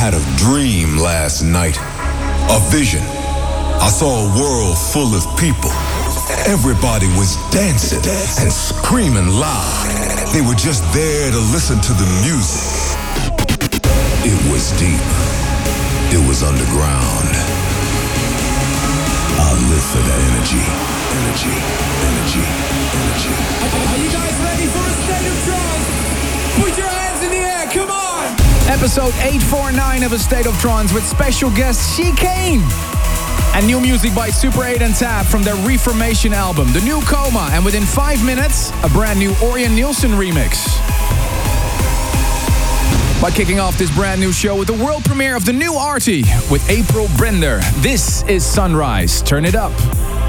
had a dream last night, a vision. I saw a world full of people. Everybody was dancing and screaming loud. They were just there to listen to the music. It was deep. It was underground. I live for that energy. Energy, energy, energy. Are you guys ready for a state of trance? Put your hands in the air, come on! Episode 849 of A State of Trance with special guest Chicane. And new music by Super 8 and Tab from their Reformation album, The New Coma. And within 5 minutes, a brand new Orion Nielsen remix. By kicking off this brand new show with the world premiere of the new Artie with April Brender. This is Sunrise. Turn it up.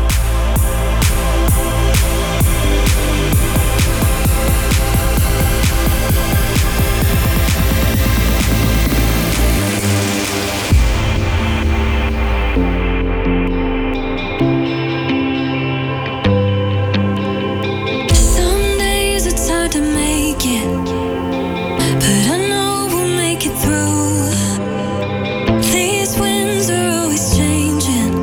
These winds are always changing.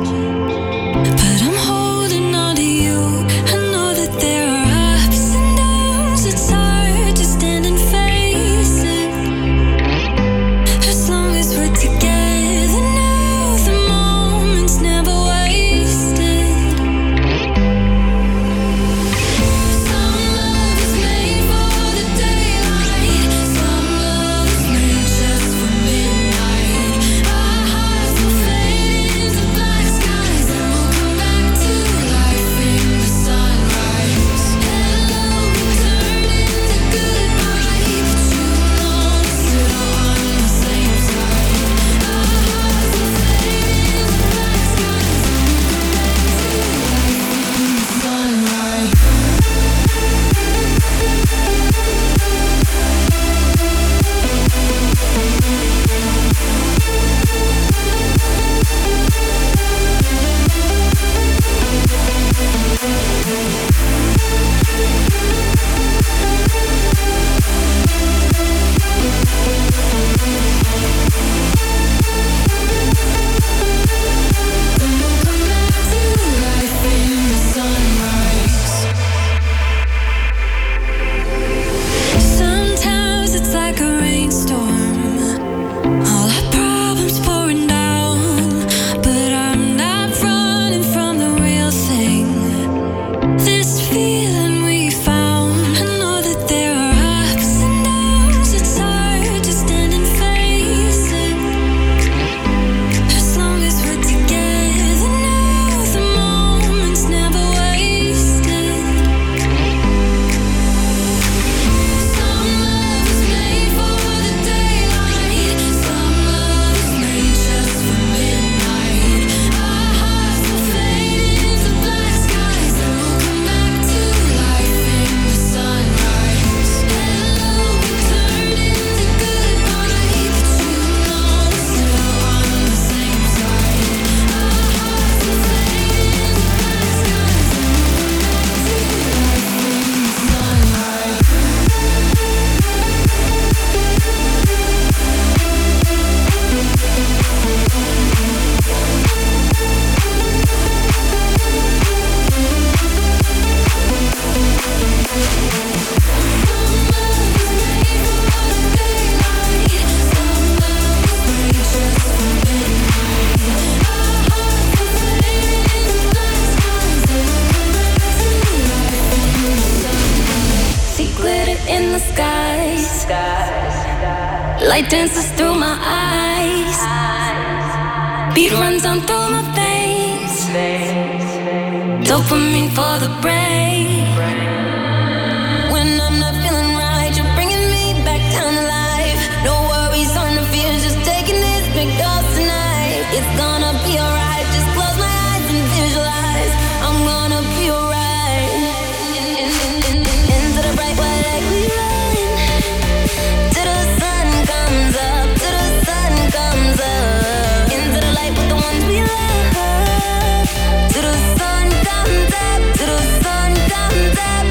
Light dances through my eyes. Beat runs on through my veins. Dopamine for the brain. When I'm not feeling right, you're bringing me back down to life. No worries or no fears, just taking this big dose tonight. It's gonna be alright, just close my eyes and visualize. I'm gonna be alright. Into the bright white light we run, till the sun comes up, till the sun comes up. Into the light with the ones we love, till the sun comes up, till the sun comes up.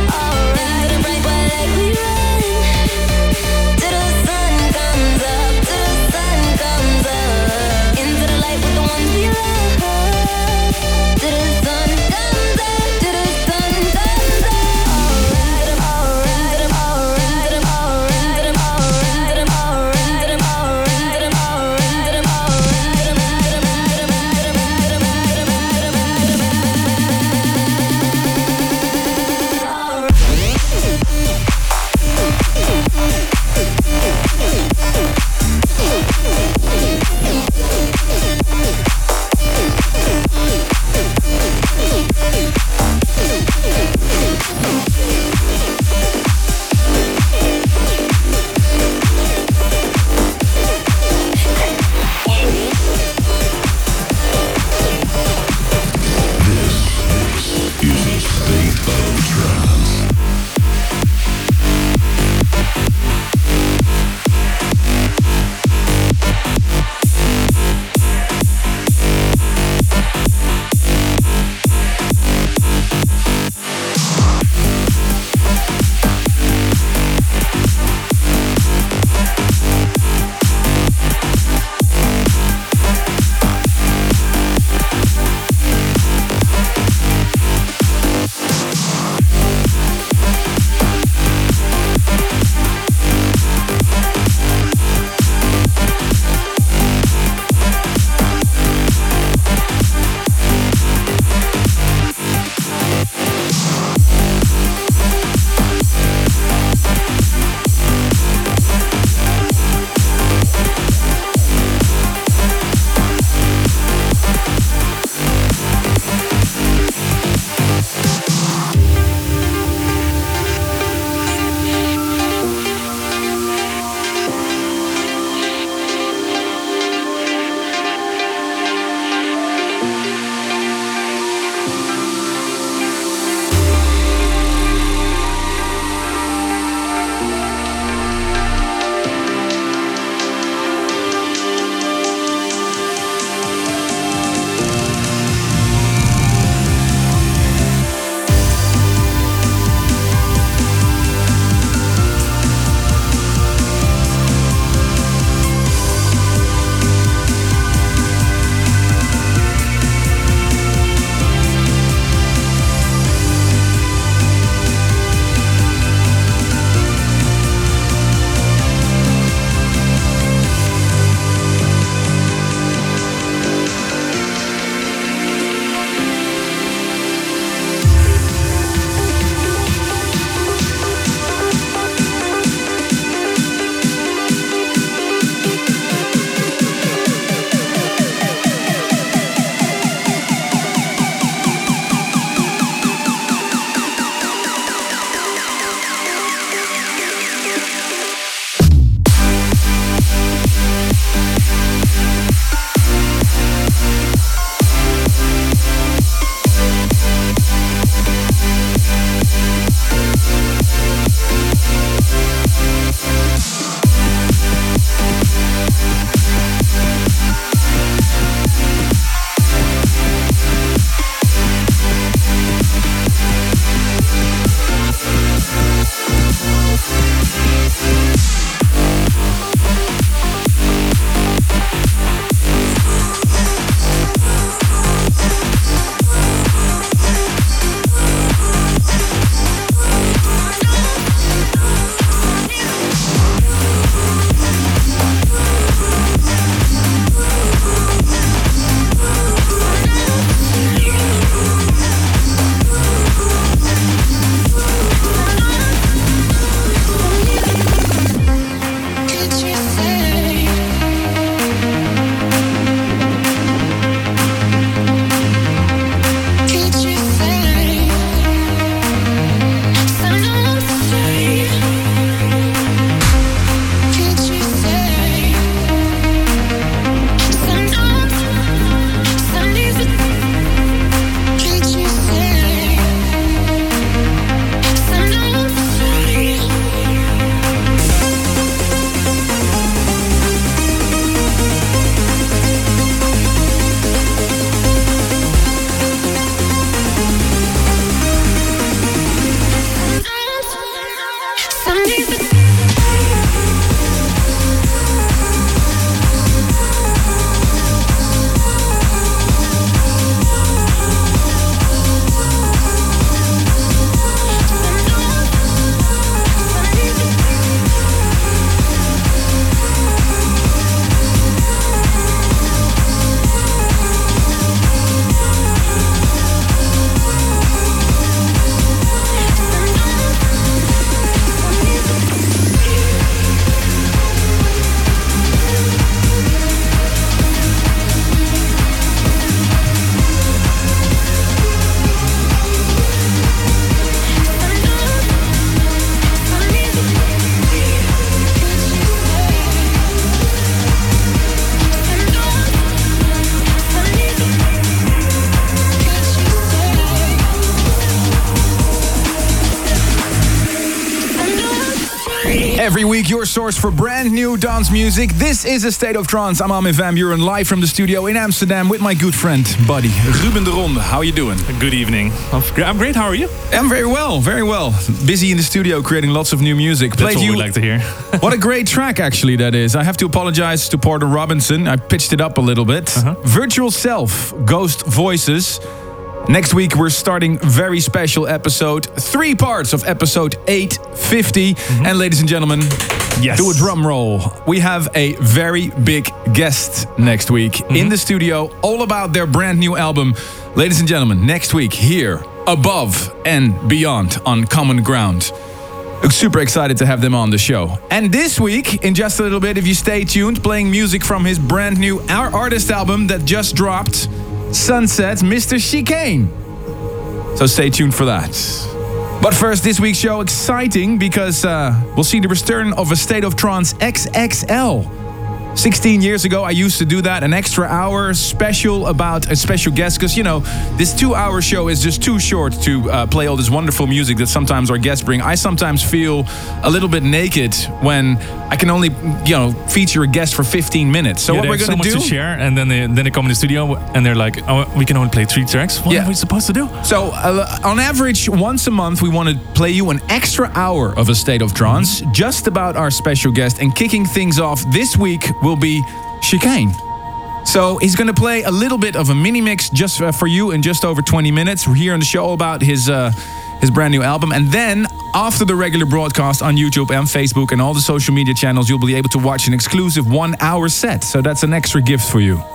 Every week, your source for brand new dance music. This is A State of Trance. I'm Armin van Buuren, live from the studio in Amsterdam with my good friend, buddy, Ruben de Ronde. How are you doing? Good evening. I'm great. How are you? I'm very well, very well. Busy in the studio creating lots of new music. That's what we like to hear. What a great track, actually, that is. I have to apologize to Porter Robinson. I pitched it up a little bit. Virtual Self, Ghost Voices. Next week, we're starting very special episode. 3 parts of episode 850. And ladies and gentlemen, do a drum roll. We have a very big guest next week in the studio, all about their brand new album. Ladies and gentlemen, next week here, Above and Beyond on Common Ground. I'm super excited to have them on the show. And this week, in just a little bit, if you stay tuned, playing music from his brand new Our Artist album that just dropped, Sunset, Mr. Chicane. So stay tuned for that. But first, this week's show exciting because we'll see the return of A State of Trance XXL. 16 years ago, I used to do that, an extra hour special about a special guest. Because, you know, this 2-hour show is just too short to play all this wonderful music that sometimes our guests bring. I sometimes feel a little bit naked when I can only, feature a guest for 15 minutes. So what we're going to do... so much to share, and then they come in the studio and they're like, oh, we can only play 3 tracks. What are we supposed to do? So on average, once a month, we want to play you an extra hour of A State of Trance, just about our special guest. And kicking things off this week will be Chicane. So he's going to play a little bit of a mini mix just for you in just over 20 minutes. We're here on the show about his brand new album. And then after the regular broadcast on YouTube and Facebook and all the social media channels, you'll be able to watch an exclusive 1-hour set. So that's an extra gift for you.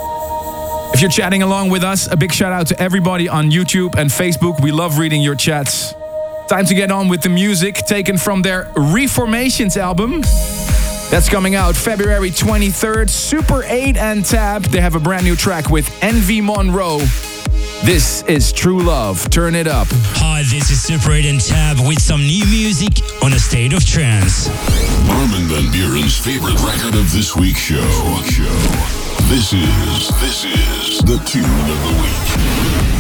If you're chatting along with us, a big shout out to everybody on YouTube and Facebook. We love reading your chats. Time to get on with the music taken from their Reformations album. That's coming out February 23rd. Super 8 and Tab. They have a brand new track with Envy Monroe. This is True Love. Turn it up. Hi, this is Super 8 and Tab with some new music on A State of Trance. Armin van Buuren's favorite record of this week's show. This is the tune of the week.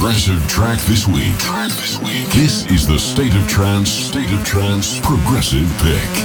progressive track this week. This is the State of Trance progressive pick.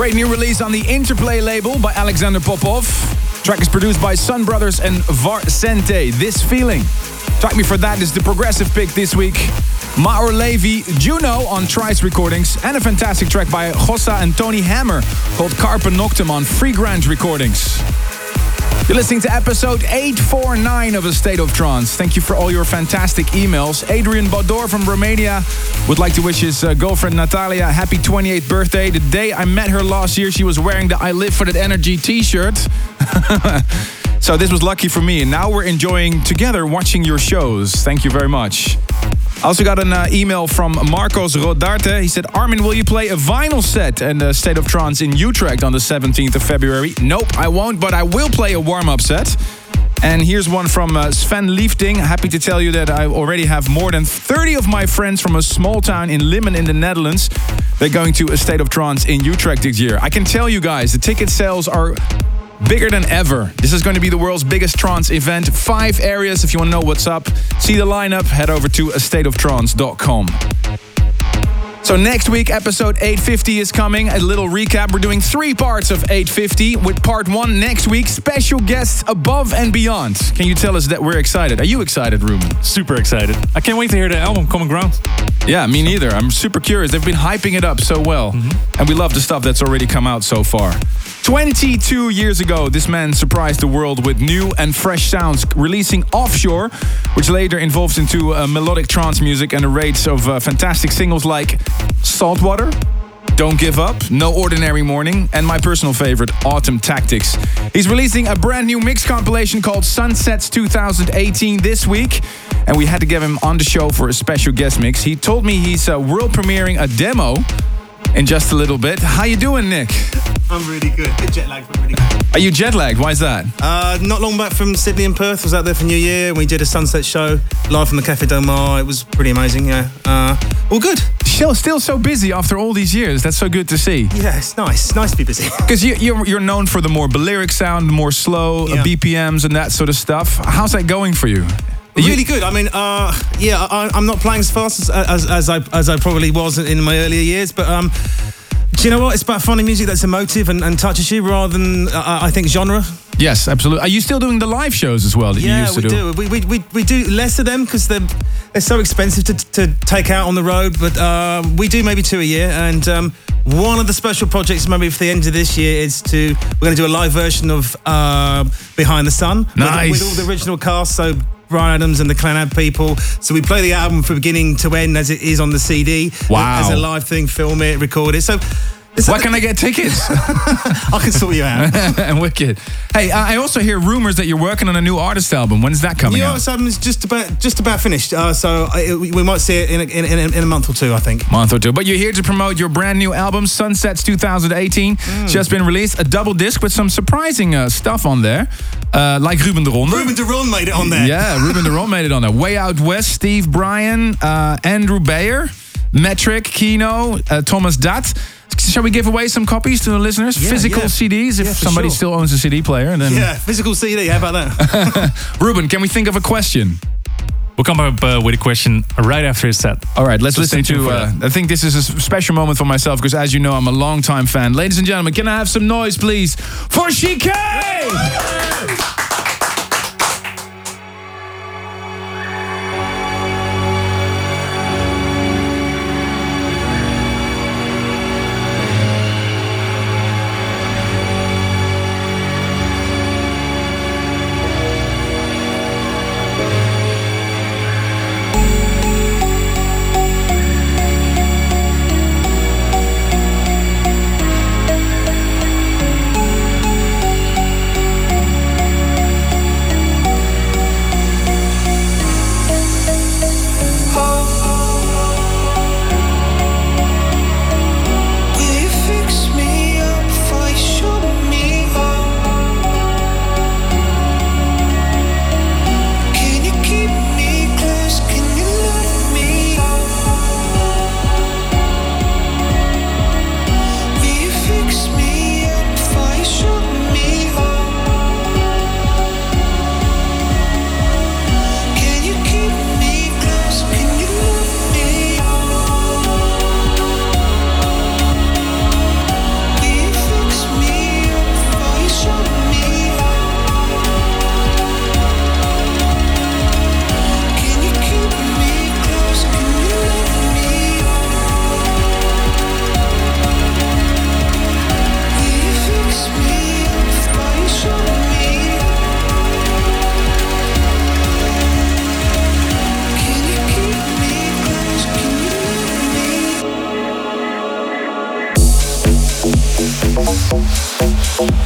Great new release on the Interplay label by Alexander Popov. Track is produced by Sun Brothers and Varsente. This Feeling. Track me for that is the progressive pick this week. Maor Levi, Juno on Trice Recordings. And a fantastic track by Gossa and Tony Hammer called Carpe Noctem on Free Grand Recordings. You're listening to episode 849 of A State of Trance. Thank you for all your fantastic emails. Adrian Bodor from Romania would like to wish his girlfriend Natalia a happy 28th birthday. The day I met her last year, she was wearing the I Live for That Energy t-shirt. So this was lucky for me. And now we're enjoying together watching your shows. Thank you very much. I also got an email from Marcos Rodarte. He said, Armin, will you play a vinyl set and State of Trance in Utrecht on the 17th of February? Nope, I won't, but I will play a warm-up set. And here's one from Sven Liefding. Happy to tell you that I already have more than 30 of my friends from a small town in Limmen in the Netherlands. They're going to A State of Trance in Utrecht this year. I can tell you guys, the ticket sales are bigger than ever. This is going to be the world's biggest trance event. 5 areas. If you want to know what's up, see the lineup, head over to astateoftrance.com. So next week, episode 850 is coming. A little recap. We're doing 3 parts of 850 with part 1 next week. Special guests above and beyond. Can you tell us that we're excited? Are you excited, Ruben? Super excited. I can't wait to hear the album Common Ground. Yeah, me neither. I'm super curious. They've been hyping it up so well. And we love the stuff that's already come out so far. 22 years ago, this man surprised the world with new and fresh sounds, releasing Offshore, which later evolved into melodic trance music and a range of fantastic singles like Saltwater, Don't Give Up, No Ordinary Morning, and my personal favorite, Autumn Tactics. He's releasing a brand new mix compilation called Sunsets 2018 this week, and we had to get him on the show for a special guest mix. He told me he's world premiering a demo in just a little bit. How you doing, Nick? I'm really good. Bit jet lagged, but really good. Are you jet lagged? Why is that? Not long back from Sydney and Perth. Was out there for New Year. We did a sunset show live from the Café Del Mar. It was pretty amazing. Yeah. All good. Still so busy after all these years. That's so good to see. Yeah, it's nice. Nice to be busy. Because you're known for the more Balearic sound, more slow BPMs and that sort of stuff. How's that going for you? Really good. I mean, I'm not playing as fast as I probably was in my earlier years, but do you know what? It's about finding music that's emotive and touches you rather than I think genre. Yes, absolutely. Are you still doing the live shows as well that you used to do? Yeah, we do. We do less of them because they're so expensive to take out on the road, but we do maybe 2 a year. And one of the special projects maybe for the end of this year is we're going to do a live version of Behind the Sun. Nice. With all the original cast, so Brian Adams and the Clanad people. So we play the album from beginning to end as it is on the CD. Wow. As a live thing, film it, record it. So where can I get tickets? I can sort you out. Wicked. Hey, I also hear rumors that you're working on a new artist album. When is that coming out? The artist album is just about finished. So we might see it in a month or two, I think. Month or two. But you're here to promote your brand new album, Sunsets 2018. Just been released. A double disc with some surprising stuff on there. Like Ruben de Ronde. Ruben de Ronde made it on there. Yeah, Ruben de Ronde made it on there. Way Out West, Steve Bryan, Andrew Bayer, Metric, Kino, Thomas Datt. Shall we give away some copies to the listeners? Yeah, physical CDs, if somebody still owns a CD player. Then... Yeah, physical CD, how about that? Ruben, can we think of a question? We'll come up with a question right after his set. All right, let's listen to... I think this is a special moment for myself because, as you know, I'm a long-time fan. Ladies and gentlemen, can I have some noise, please, for Chicane?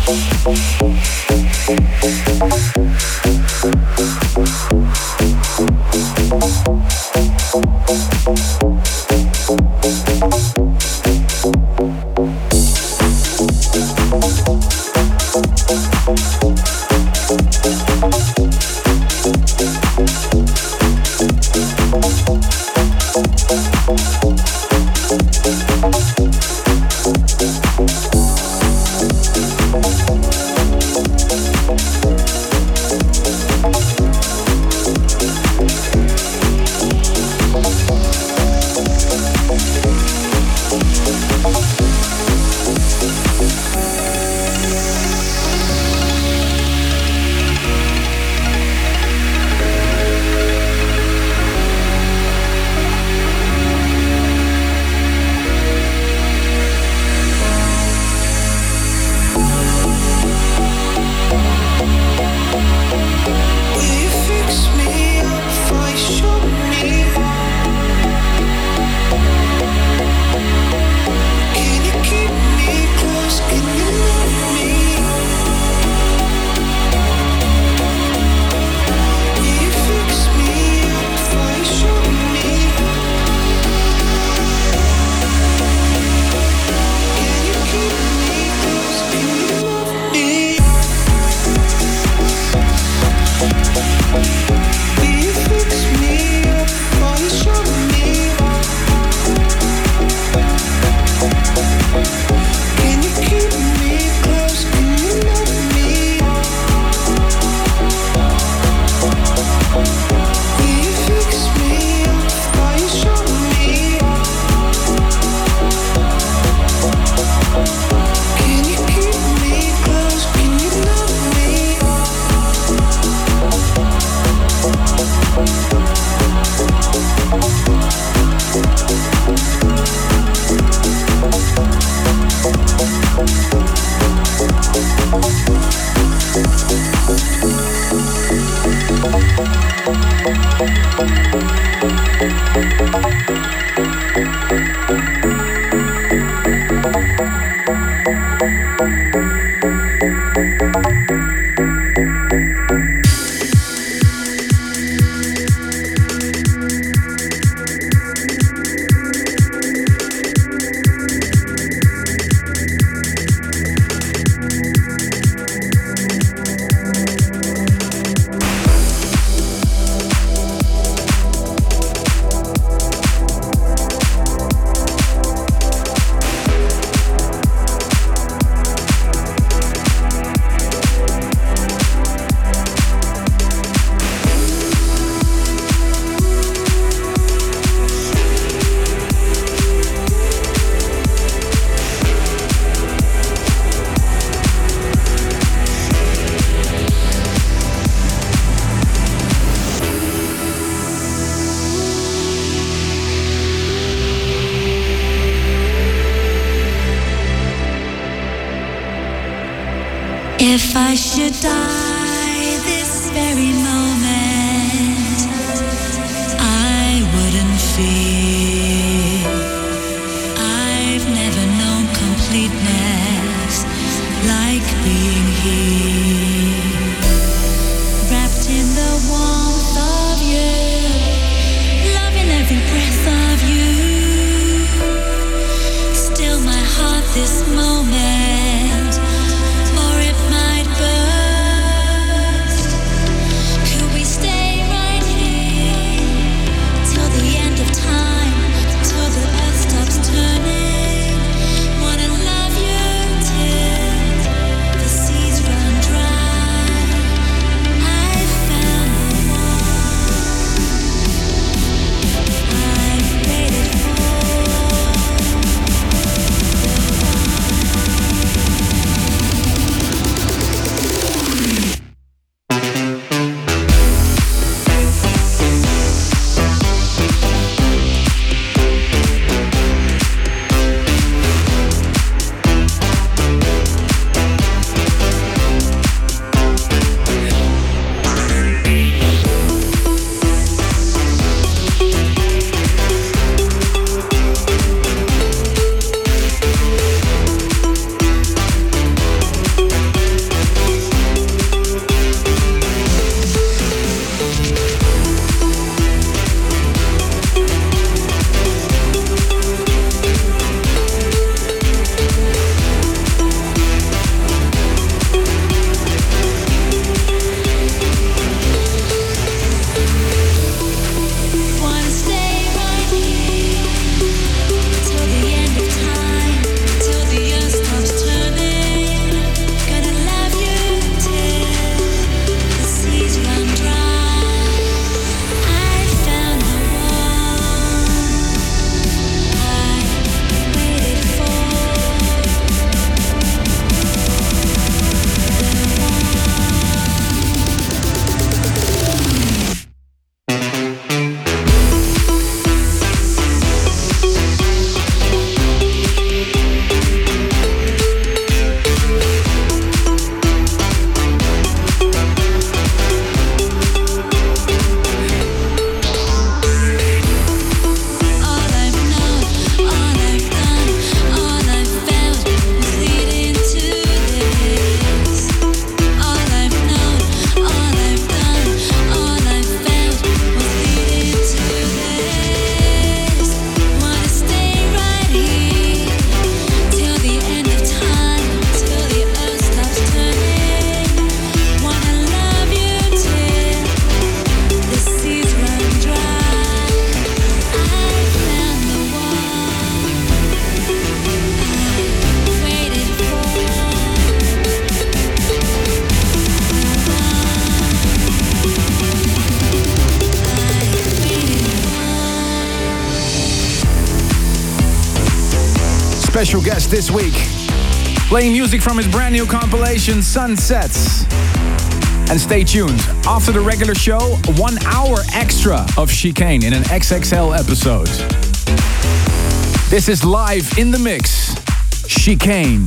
If I should die this very moment, I wouldn't fear. I've never known completeness like being here, wrapped in the warmth of you, loving every breath of you. Still my heart this moment, or it might burst. Who special guest this week, playing music from his brand new compilation, Sunsets. And stay tuned. After the regular show, 1 hour extra of Chicane in an XXL episode. This is live in the mix. Chicane.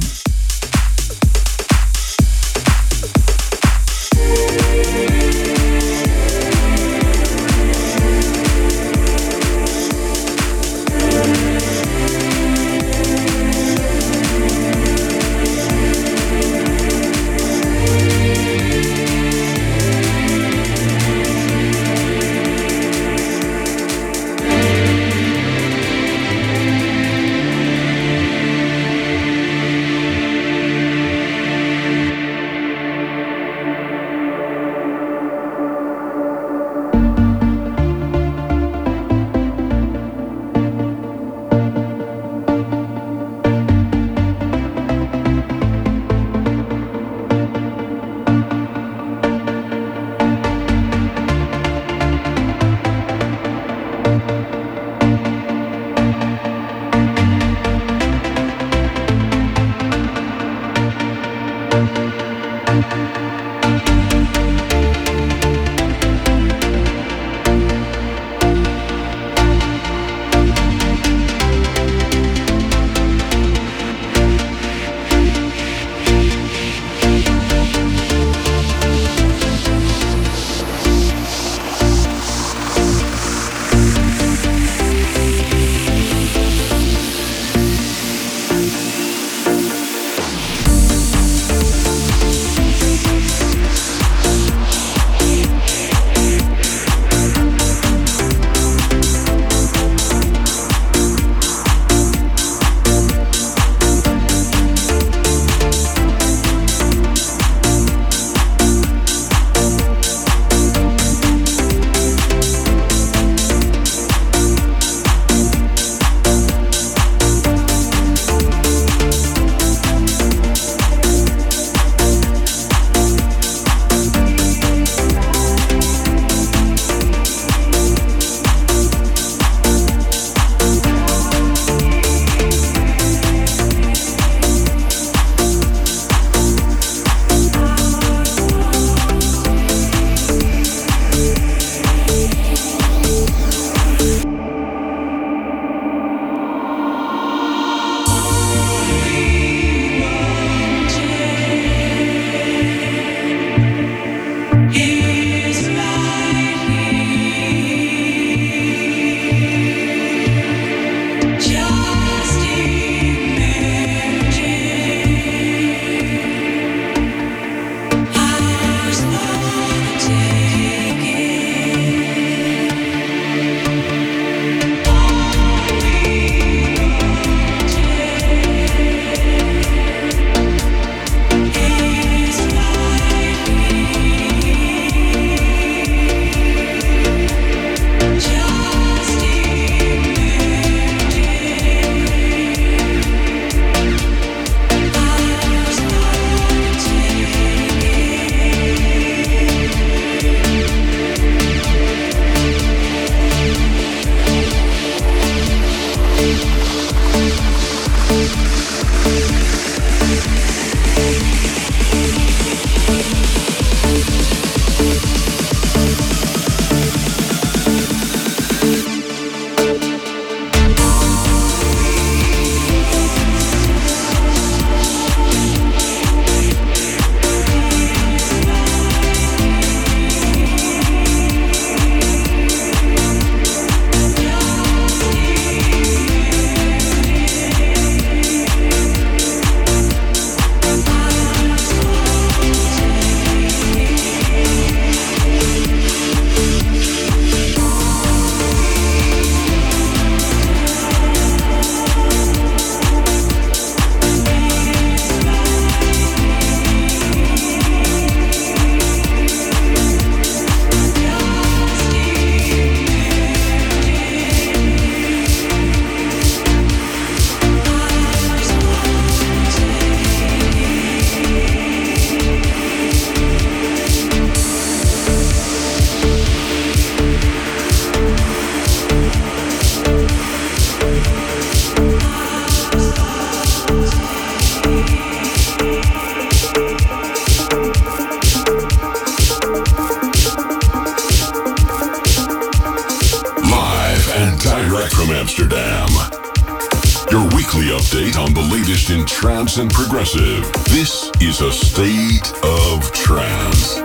Amsterdam. Your weekly update on the latest in trance and progressive. This is a State of Trance.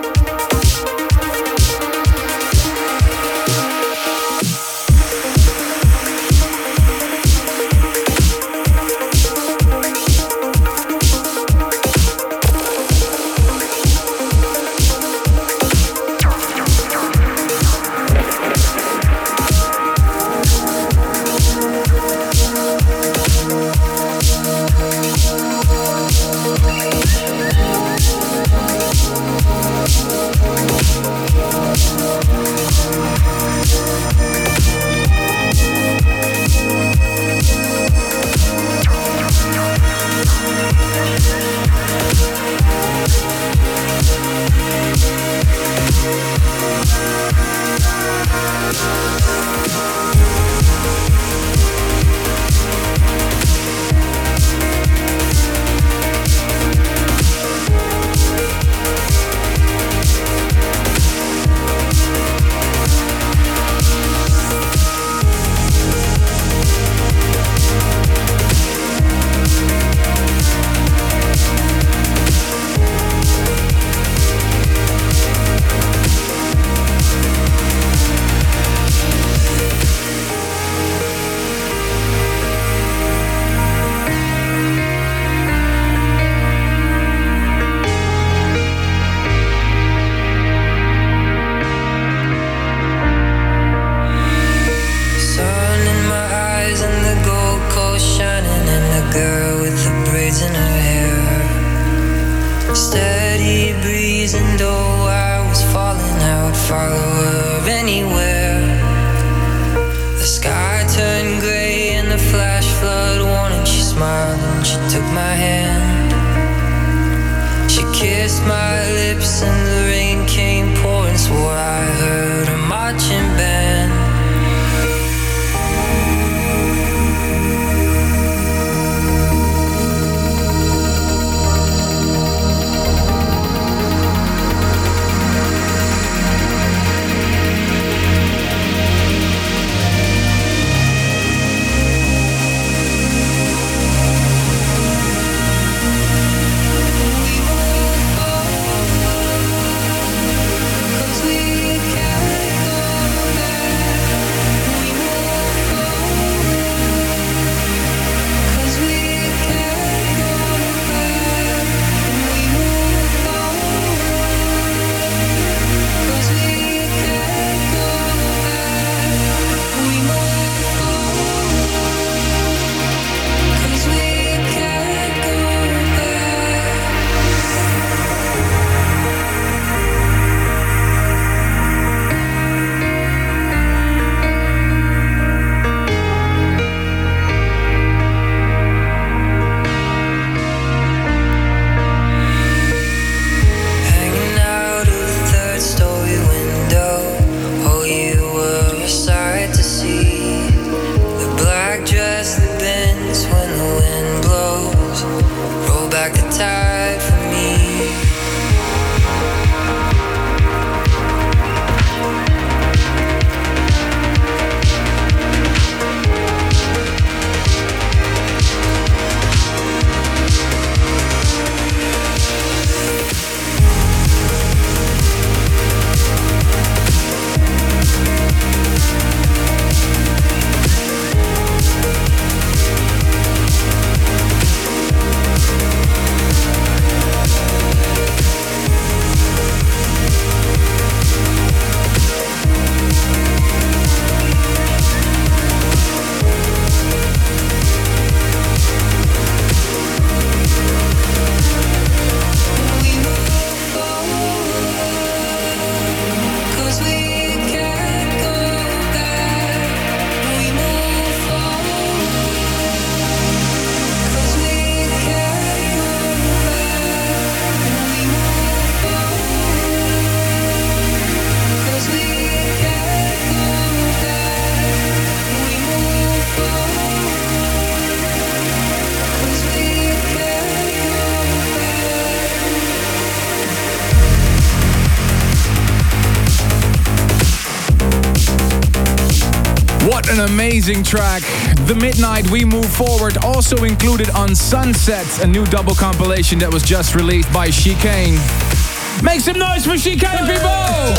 What an amazing track. The Midnight We Move Forward, also included on Sunset, a new double compilation that was just released by Chicane. Make some noise for Chicane, people!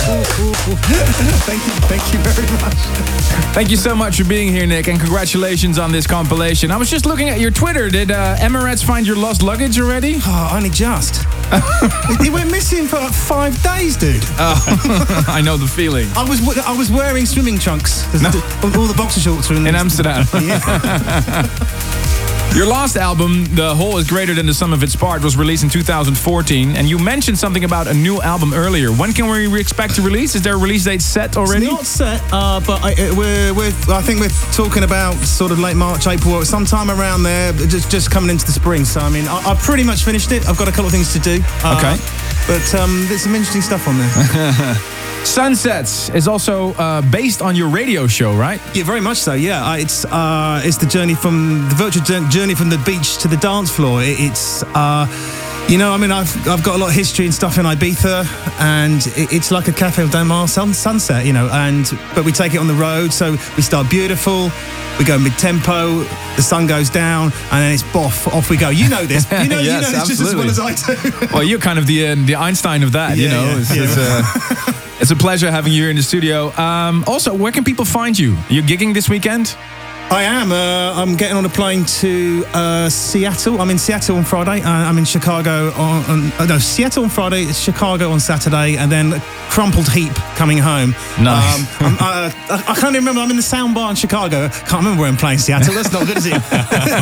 Thank you very much. Thank you so much for being here, Nick, and congratulations on this compilation. I was just looking at your Twitter. Did Emirates find your lost luggage already? Oh, only just. It went missing for like 5 days, dude. Oh, I know the feeling. I was wearing swimming trunks. All the boxer shorts were in Amsterdam. Yeah. Your last album, The Whole is Greater Than the Sum of Its Part, was released in 2014, and you mentioned something about a new album earlier. When can we expect to release? Is there a release date set already? It's not set, but I think we're talking about sort of late March, April, sometime around there, just coming into the spring. So, I mean, I've pretty much finished it. I've got a couple of things to do. Okay. But there's some interesting stuff on there. Sunsets is also based on your radio show, right? Yeah, very much so. Yeah, it's the journey from the virtual journey from the beach to the dance floor. It's you know, I mean, I've got a lot of history and stuff in Ibiza, and it's like a Cafe Del Mar sunset, you know. But we take it on the road, so we start beautiful. We go mid-tempo, the sun goes down, and then it's off we go. You know this. You know, yes, you know this just as well as I do. Well, you're kind of the Einstein of that, you know. It's a pleasure having you here in the studio. Also, where can people find you? You're gigging this weekend? I am. I'm getting on a plane to Seattle. I'm in Seattle on Friday. I'm in Chicago Seattle on Friday, Chicago on Saturday, and then Crumpled Heap coming home. Nice. I can't even remember. I'm in the Sound Bar in Chicago. Can't remember where I'm playing Seattle. That's not good, is it?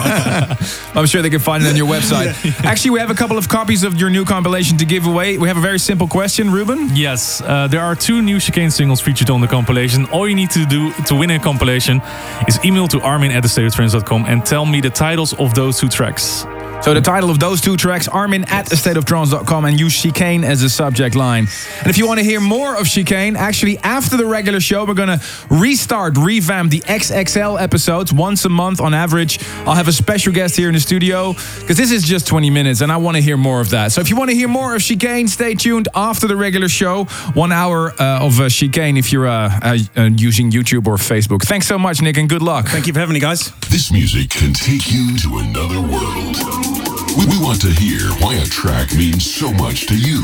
I'm sure they can find it on your website. Yeah. Actually, we have a couple of copies of your new compilation to give away. We have a very simple question, Ruben. Yes, there are 2 new Chicane singles featured on the compilation. All you need to do to win a compilation is email to armin@astateoftrance.com and tell me the titles of those 2 tracks. So the title of those 2 tracks, armin@astateoftrance.com, and use Chicane as the subject line. And if you want to hear more of Chicane, actually after the regular show, we're going to revamp the XXL episodes once a month on average. I'll have a special guest here in the studio, because this is just 20 minutes and I want to hear more of that. So if you want to hear more of Chicane, stay tuned after the regular show. 1 hour of Chicane if you're using YouTube or Facebook. Thanks so much, Nick, and good luck. Thank you for having me, guys. This music can take you to another world. We want to hear why a track means so much to you.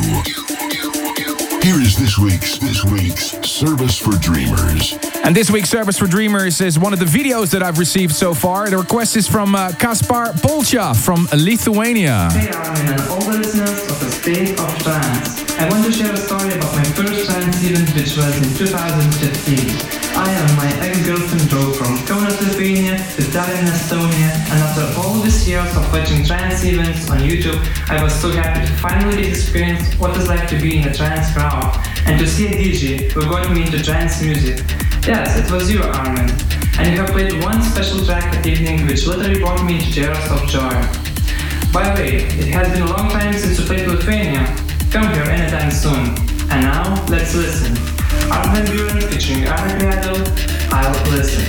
Here is this week's Service for Dreamers. And this week's Service for Dreamers is one of the videos that I've received so far. The request is from Kaspar Polcha from Lithuania. Hey Armin and all the listeners of the State of Trance. I want to share a story about my first trance event, which was in 2015. I and my ex-girlfriend drove from Kaunas, Lithuania to Tallinn, Estonia, and after all these years of watching trance events on YouTube, I was so happy to finally experience what it's like to be in a trance crowd and to see a DJ who got me into trance music. Yes, it was you, Armin. And you have played one special track that evening which literally brought me into tears of joy. By the way, it has been a long time since you played Lithuania. Come here anytime soon. And now, let's listen. Armin van Buuren featuring Armin Creado, I'll Listen.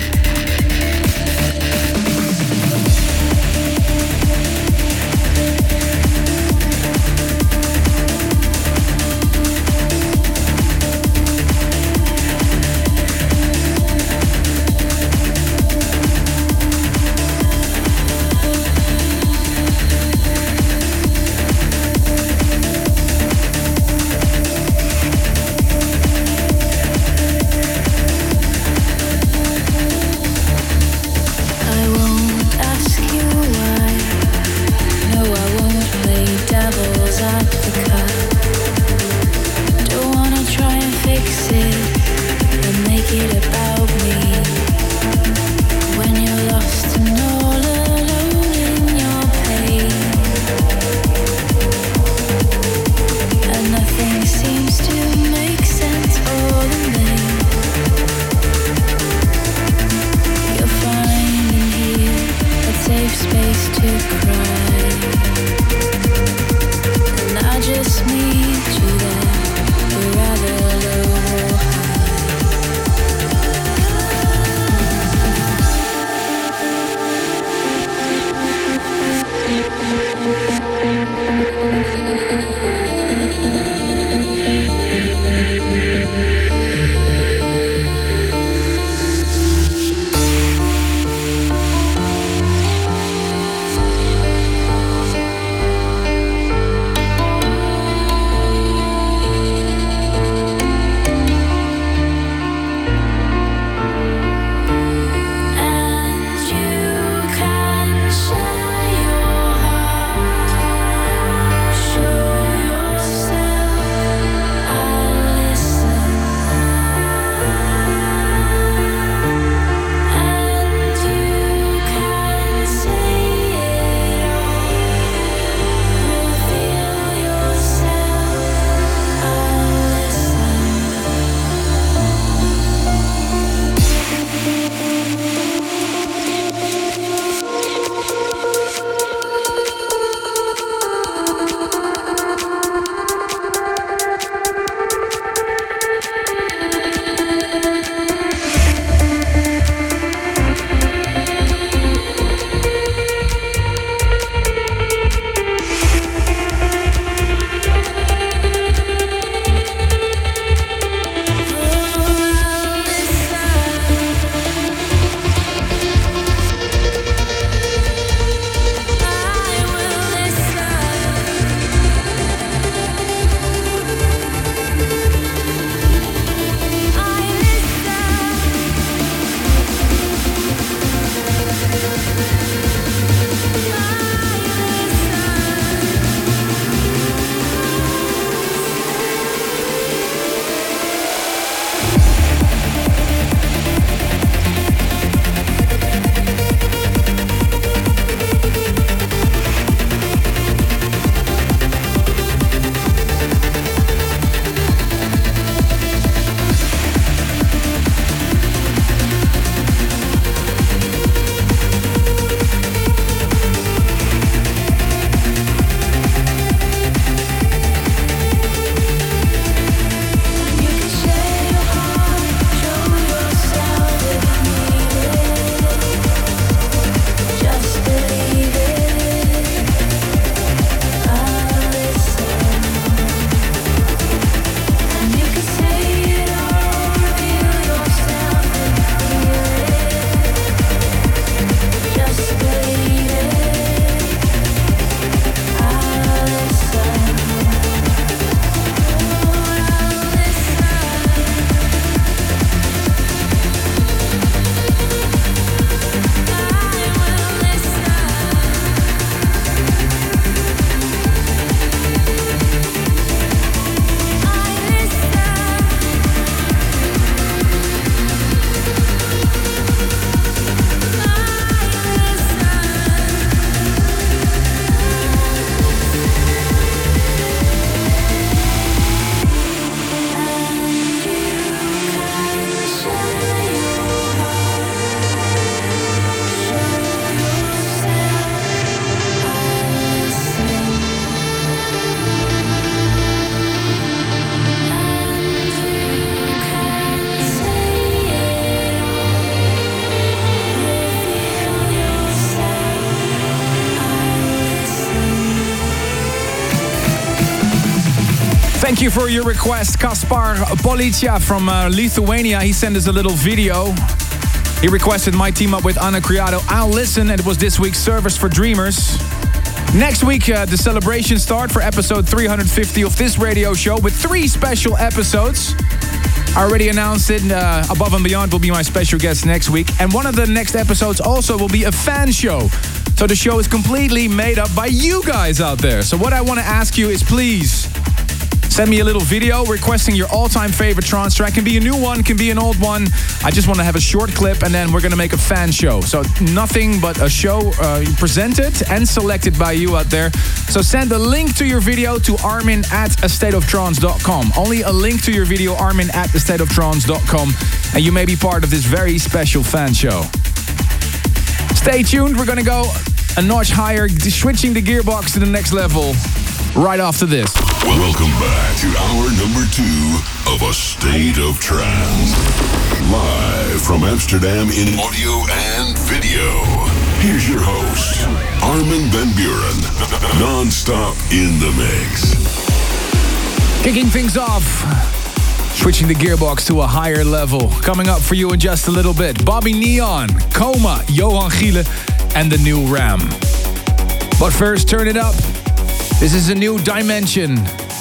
you for your request, Kaspar Policia from Lithuania. He sent us a little video. He requested my team up with Anna Criado. I'll listen. It was this week's Service for Dreamers. Next week, the celebration start for episode 350 of this radio show with 3 special episodes. I already announced it. Above and Beyond will be my special guest next week. And one of the next episodes also will be a fan show. So the show is completely made up by you guys out there. So what I want to ask you is please send me a little video requesting your all-time favorite trance track. Can be a new one, can be an old one. I just want to have a short clip and then we're going to make a fan show. So nothing but a show presented and selected by you out there. So send a link to your video to armin@astateoftrance.com. Only a link to your video, armin@astateoftrance.com. And you may be part of this very special fan show. Stay tuned. We're going to go a notch higher, switching the gearbox to the next level right after this. Welcome back to hour number 2 of A State of Trance. Live from Amsterdam in audio and video. Here's your host, Armin van Buuren. Non-stop in the mix. Kicking things off. Switching the gearbox to a higher level. Coming up for you in just a little bit. Bobby Neon, Coma, Johan Giele, and the new Ram. But first, turn it up. This is a new dimension.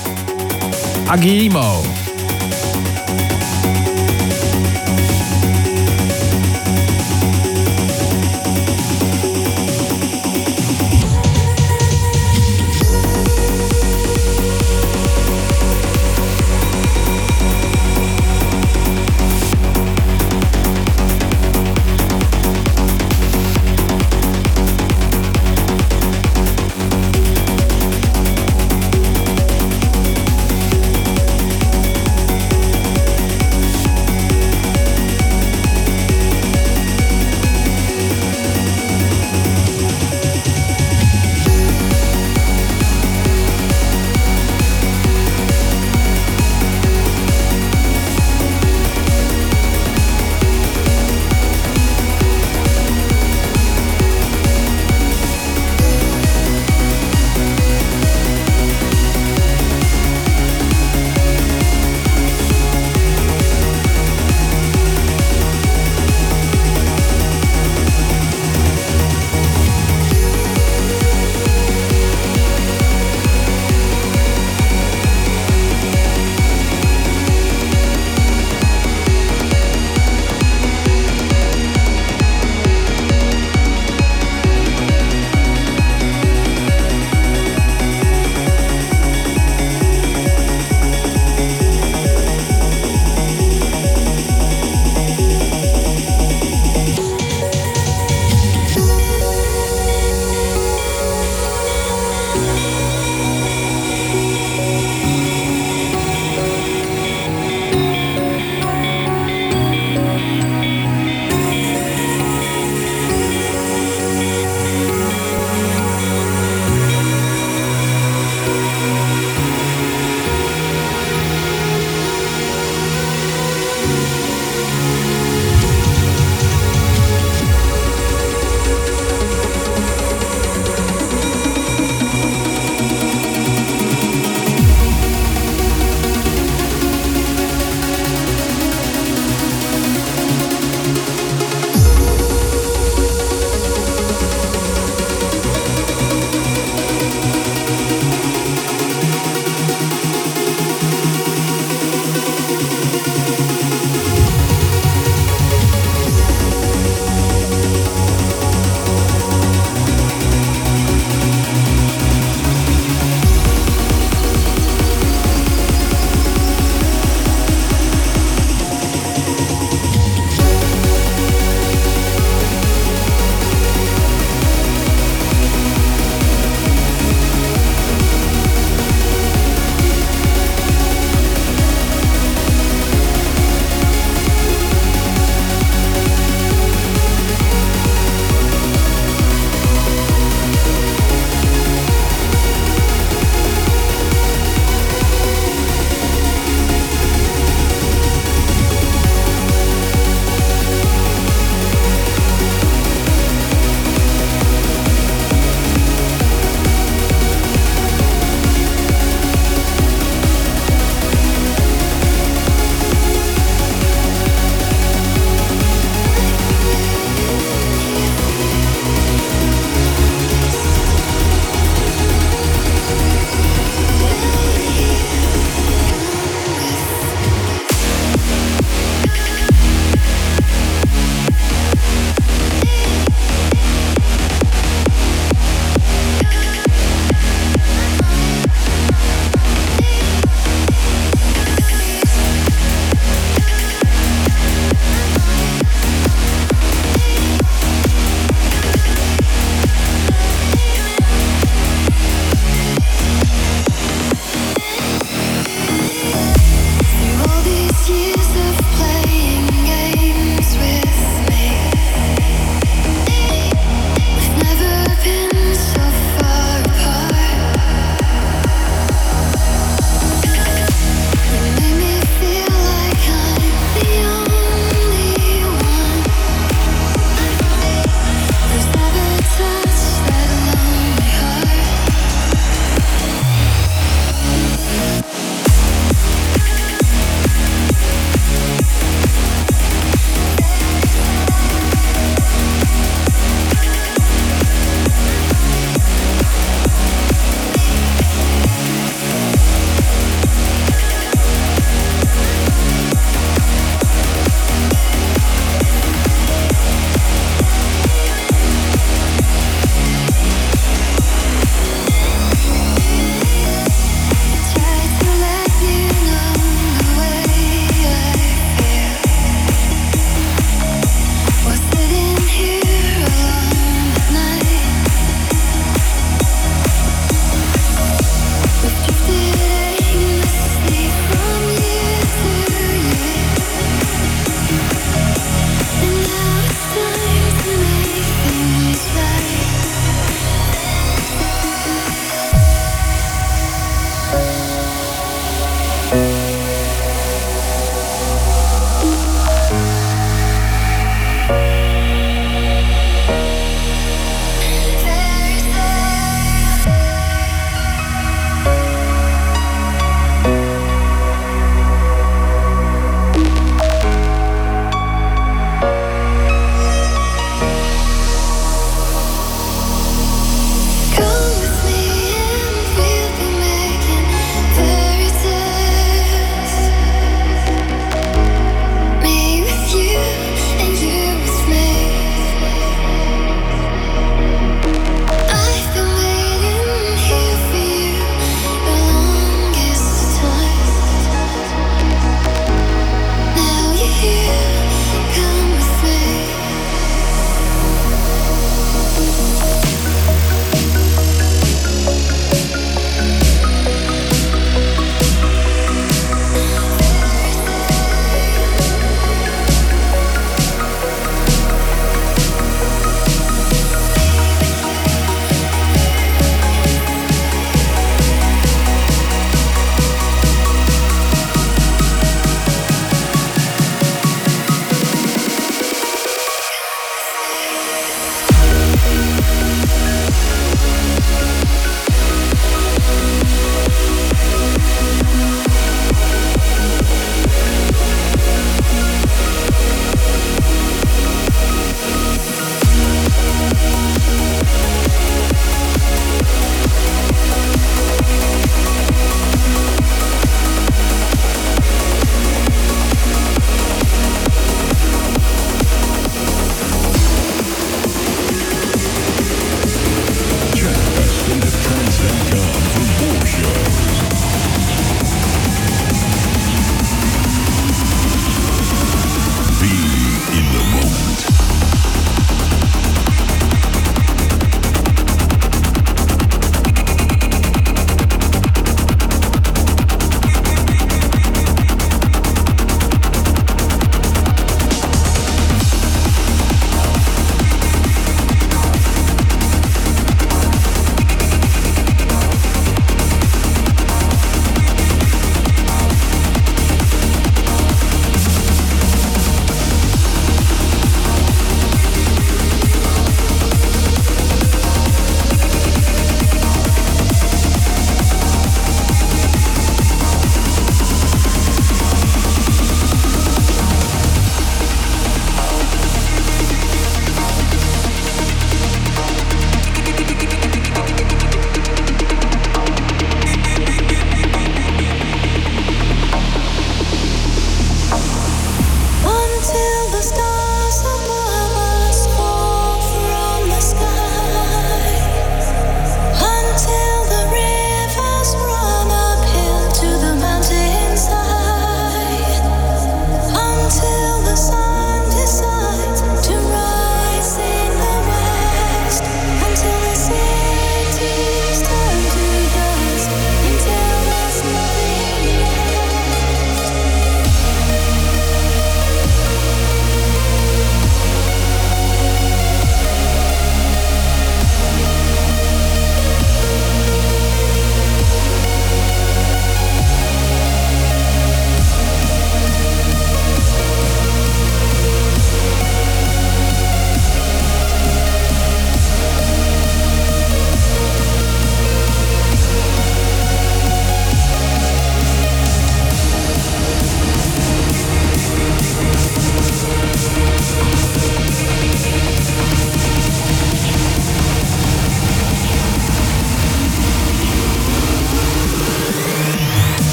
Agimo.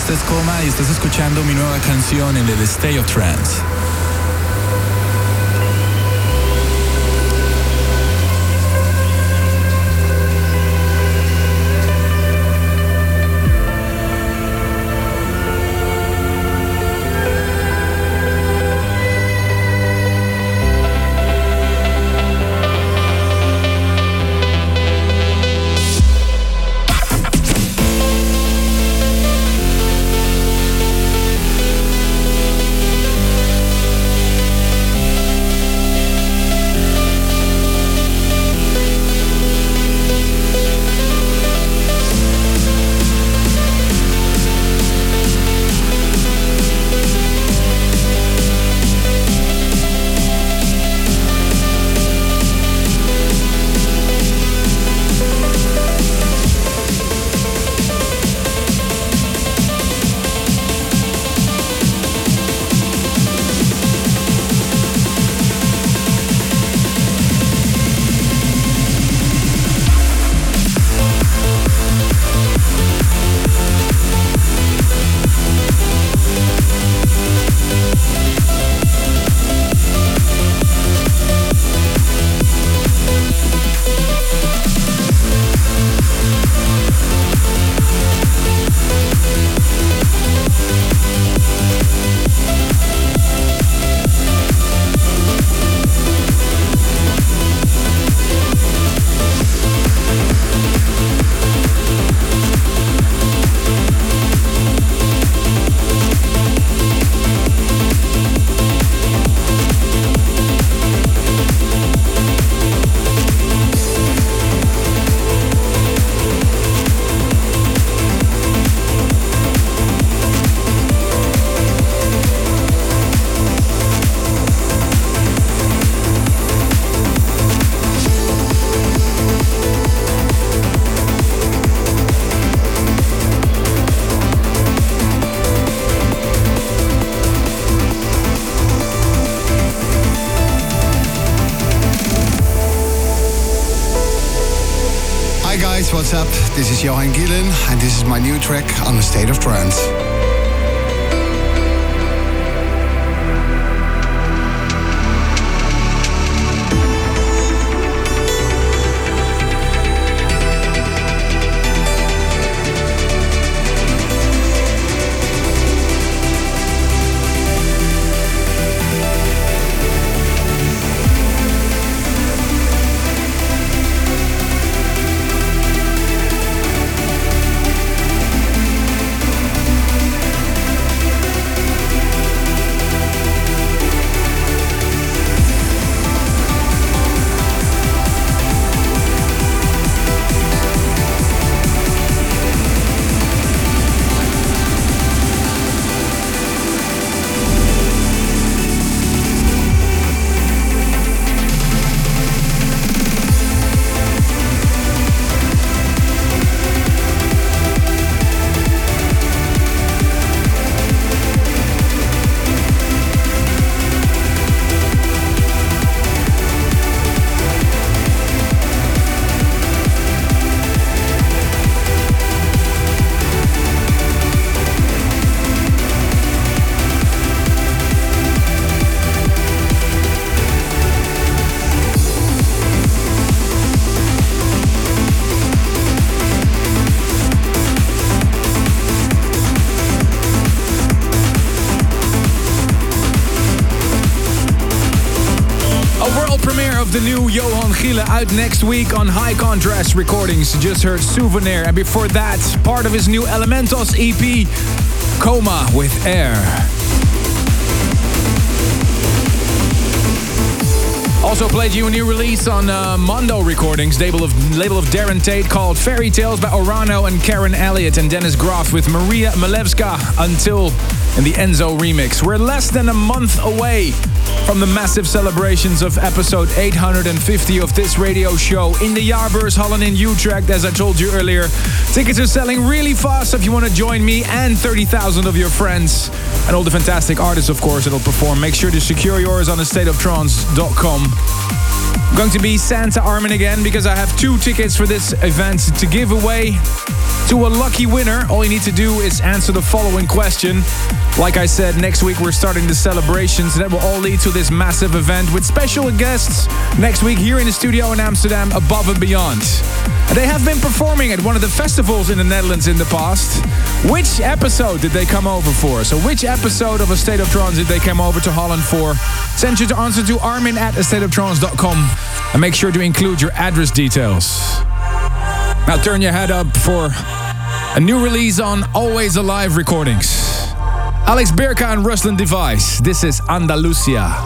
Este es Coma y estás escuchando mi nueva canción en el State of Trance. What's up? This is Johan Gielen and this is my new track on the State of Trance. The new Johan Gielen out next week on High Contrast Recordings. Just heard Souvenir, and before that, part of his new Elementos EP, Coma with Air. Also played you a new release on Mondo Recordings, label of Darren Tate, called Fairy Tales by Orano and Karen Elliott and Dennis Groff with Maria Malevska Until in the Enzo remix. We're less than a month away from the massive celebrations of episode 850 of this radio show in the Jaarbeurs Hallen in Utrecht, as I told you earlier. Tickets are selling really fast, so if you want to join me and 30,000 of your friends and all the fantastic artists, of course, that'll perform, make sure to secure yours on thestateoftrance.com. I'm going to be Santa Armin again because I have 2 tickets for this event to give away to a lucky winner. All you need to do is answer the following question. Like I said, next week we're starting the celebrations that will all lead to this massive event with special guests next week here in the studio in Amsterdam, Above and Beyond. And they have been performing at one of the festivals in the Netherlands in the past. Which episode did they come over for? So which episode of A State of Trance did they come over to Holland for? Send your answer to armin@astateoftrance.com and make sure to include your address details. Now turn your head up for a new release on Always Alive Recordings. Alex Birka and Ruslan Device. This is Andalusia.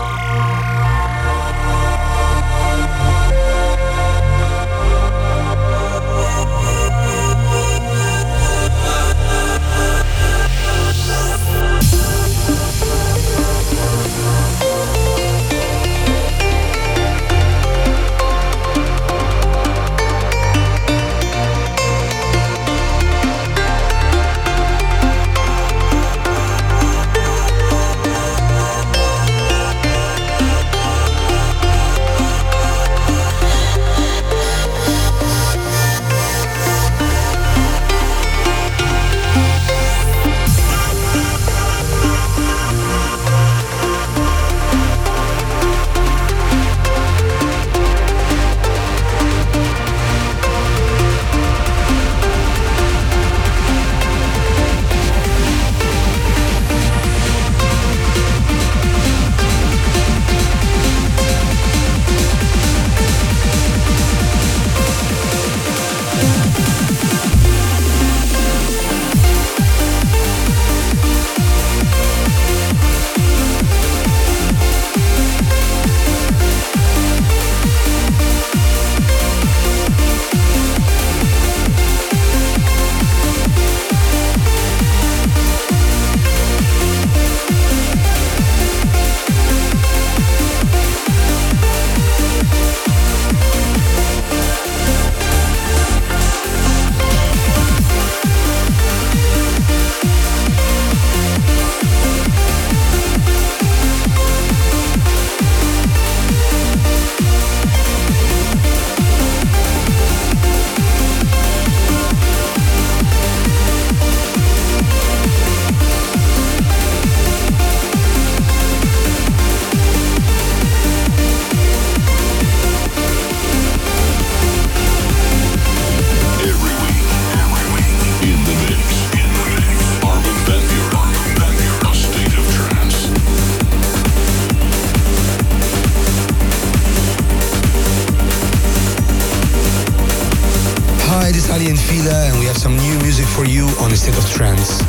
And we have some new music for you on the State of Trance.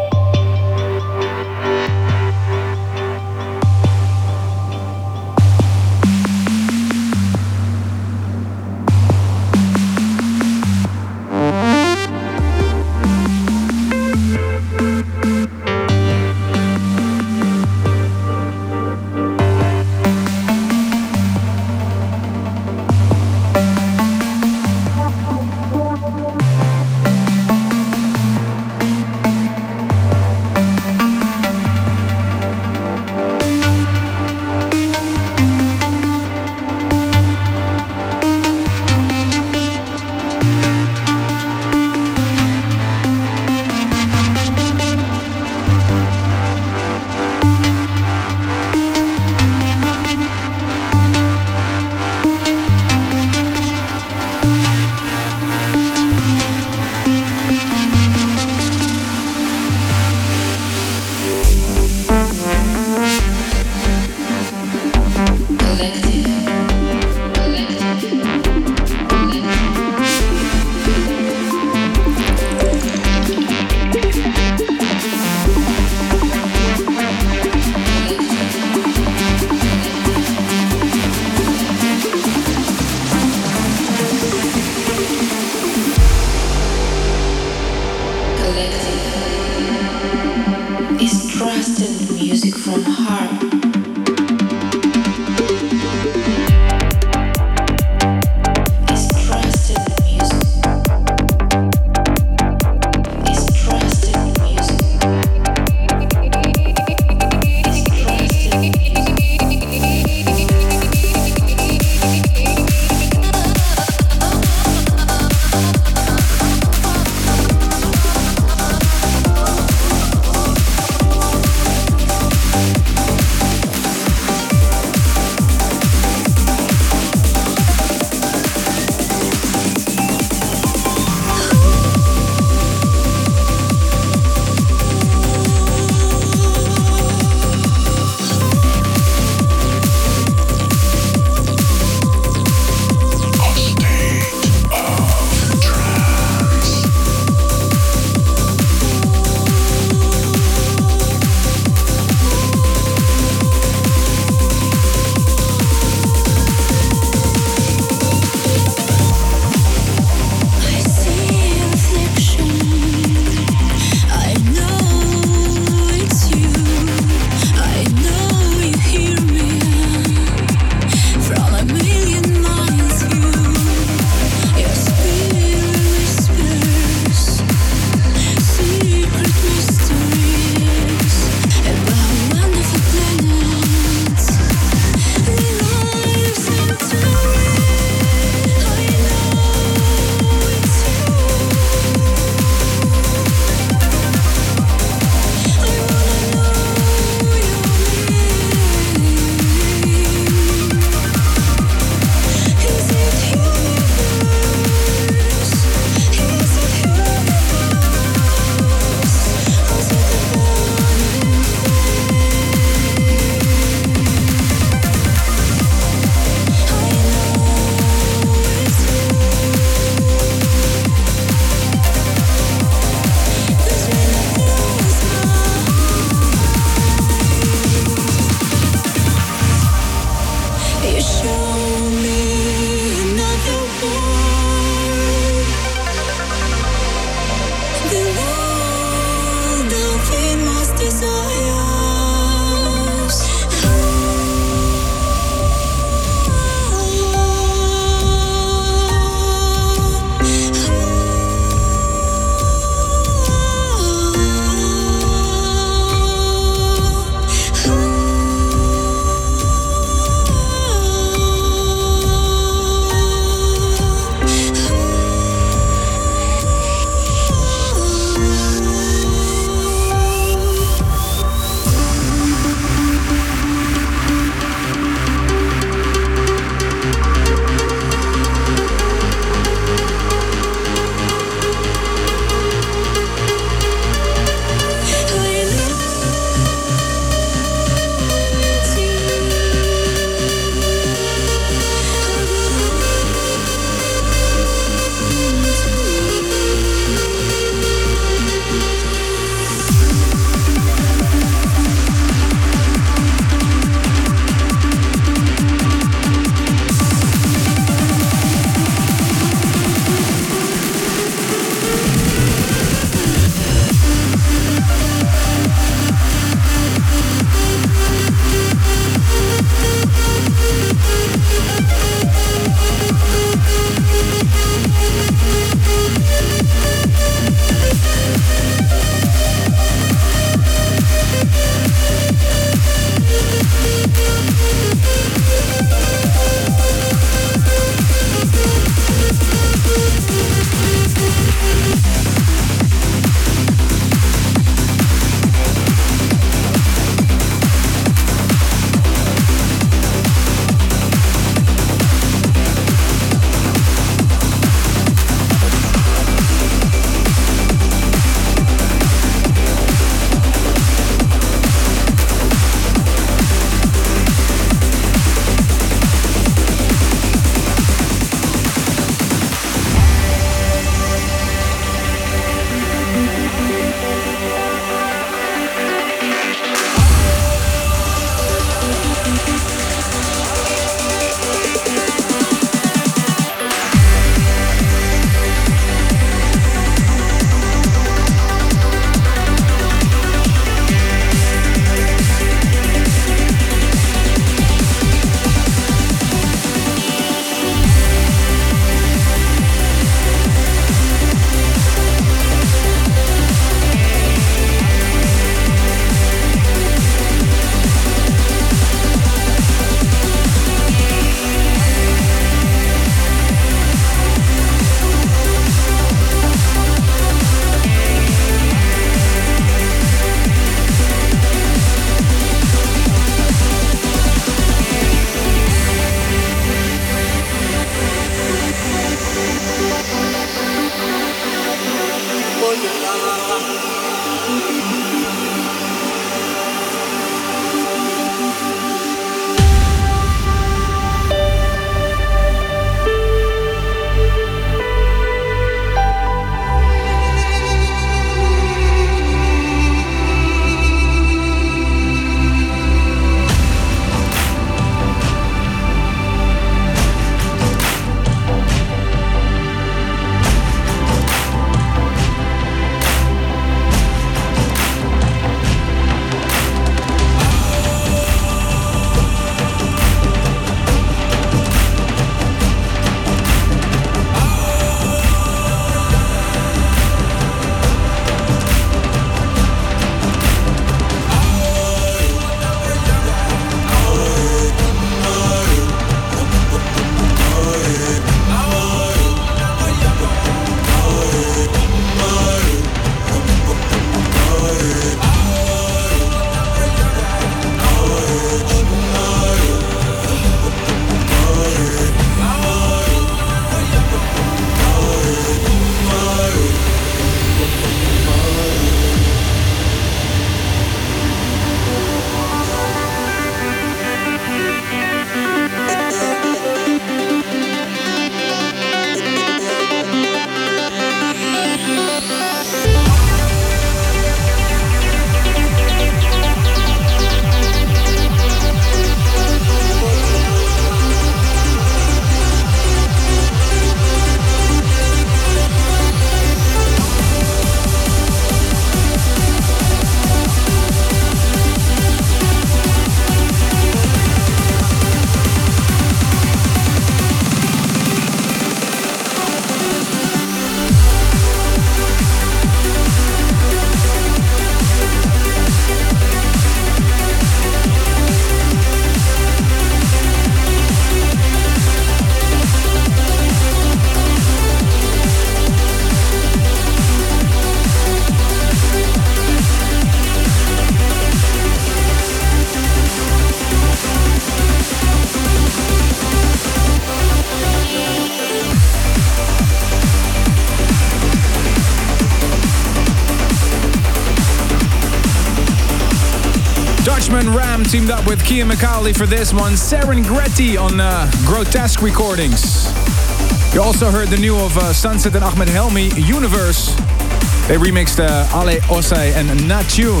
teamed up with Kian McCauley for this one. Serengeti on Grotesque Recordings. You also heard the new of Sunset and Ahmed Helmi, Universe. They remixed Ale Osei and Natune.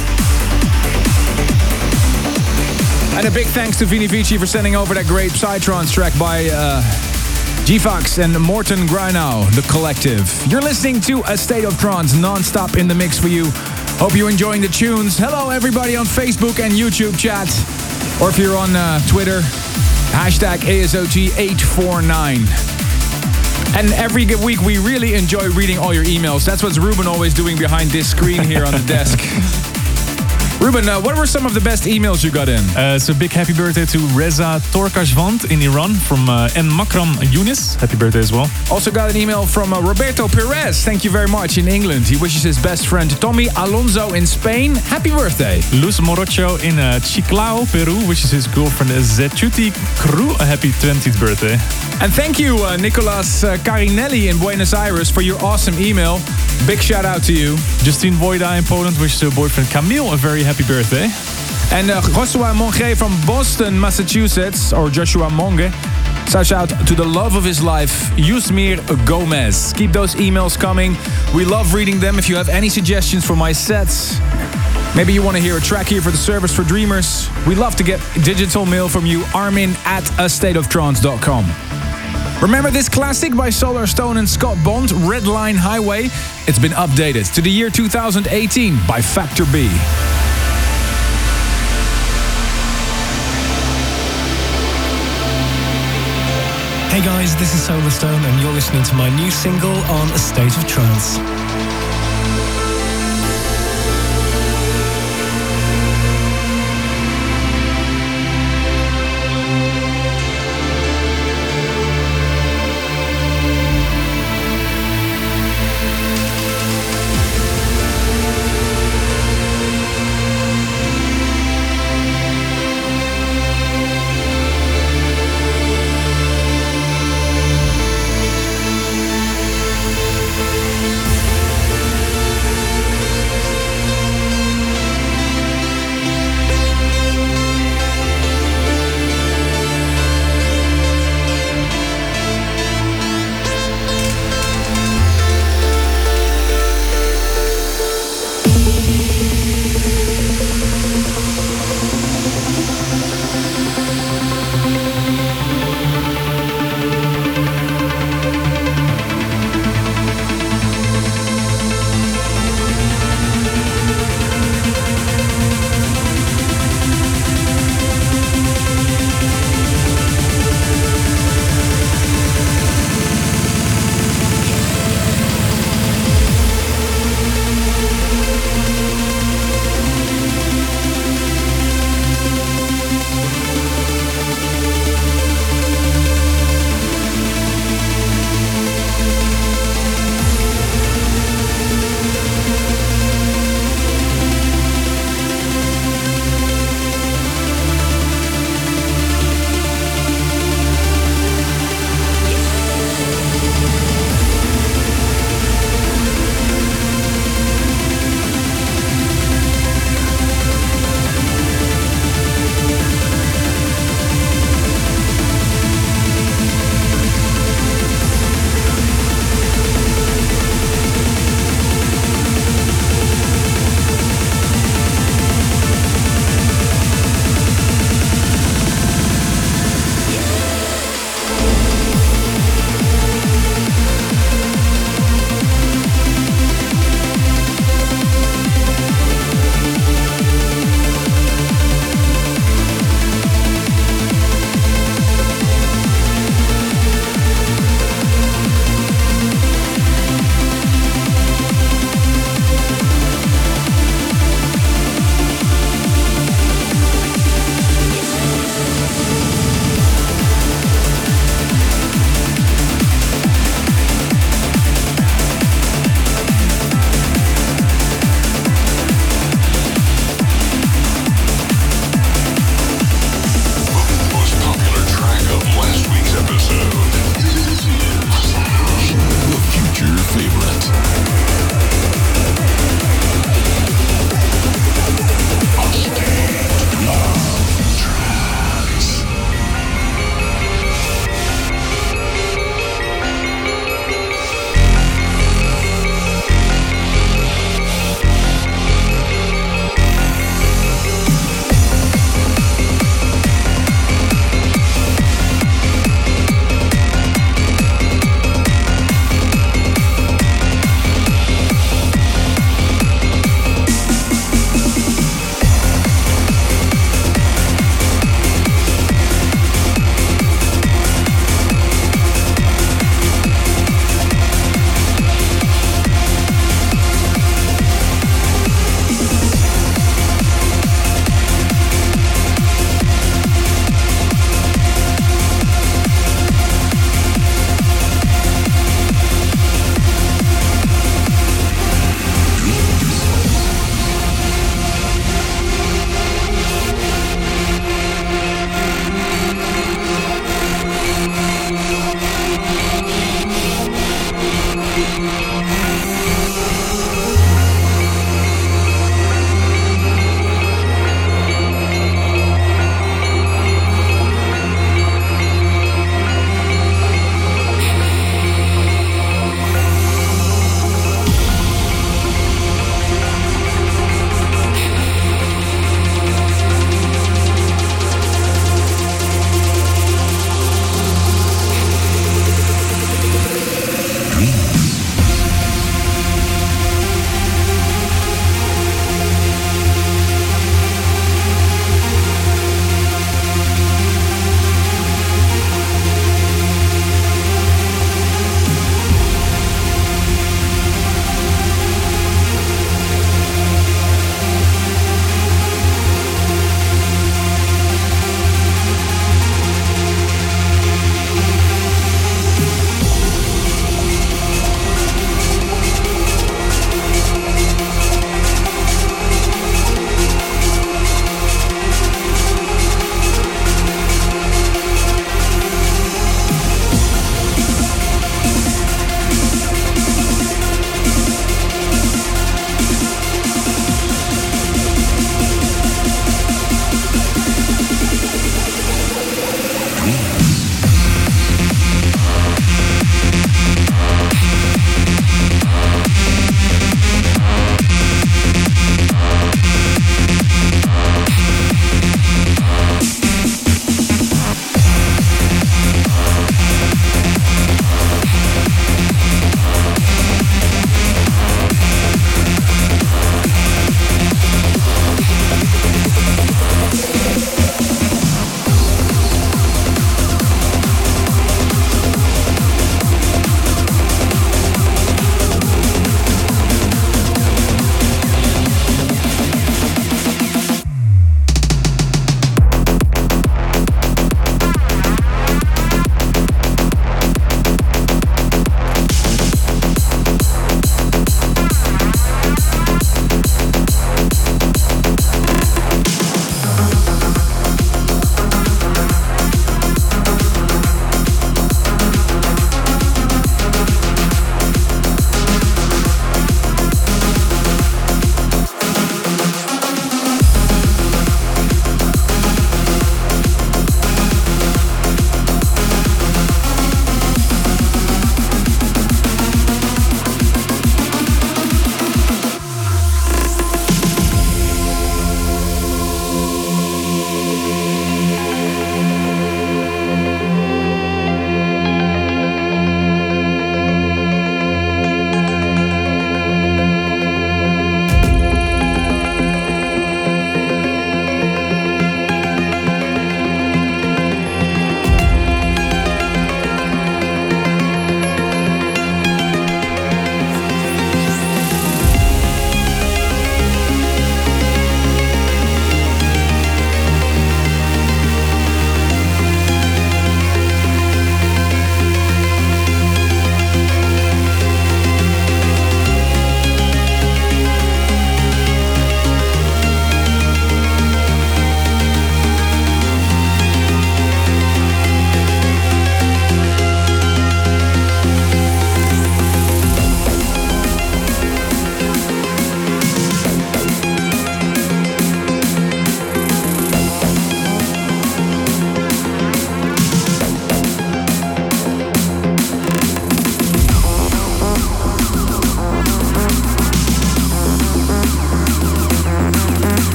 And a big thanks to Vini Vici for sending over that great Psytrance track by G-Fox and Morten Greinau, The Collective. You're listening to A State of Trance non-stop in the mix for you. Hope you're enjoying the tunes. Hello everybody on Facebook and YouTube chat. Or if you're on Twitter, hashtag ASOT849. And every week we really enjoy reading all your emails. That's what Ruben always doing behind this screen here on the desk. Ruben, what were some of the best emails you got in? So big happy birthday to Reza Torkashvand in Iran from N. Makram Yunis. Happy birthday as well. Also got an email from Roberto Perez. Thank you very much, in England. He wishes his best friend Tommy Alonso in Spain happy birthday. Luz Morocho in Chiclao, Peru, wishes his girlfriend Zechuti Cru a happy 20th birthday. And thank you, Nicolas Carinelli in Buenos Aires, for your awesome email. Big shout out to you. Justine Wojda in Poland wishes her boyfriend Camille a very happy birthday. And Joshua Monge from Boston, Massachusetts, or Joshua Monge, shouts out to the love of his life, Yusmir Gomez. Keep those emails coming. We love reading them. If you have any suggestions for my sets, maybe you want to hear a track here for the Service for Dreamers, we love to get digital mail from you, armin@astateoftrance.com. Remember this classic by Solar Stone and Scott Bond, Red Line Highway? It's been updated to the year 2018 by Factor B. Hey guys, this is Solar Stone and you're listening to my new single on A State of Trance.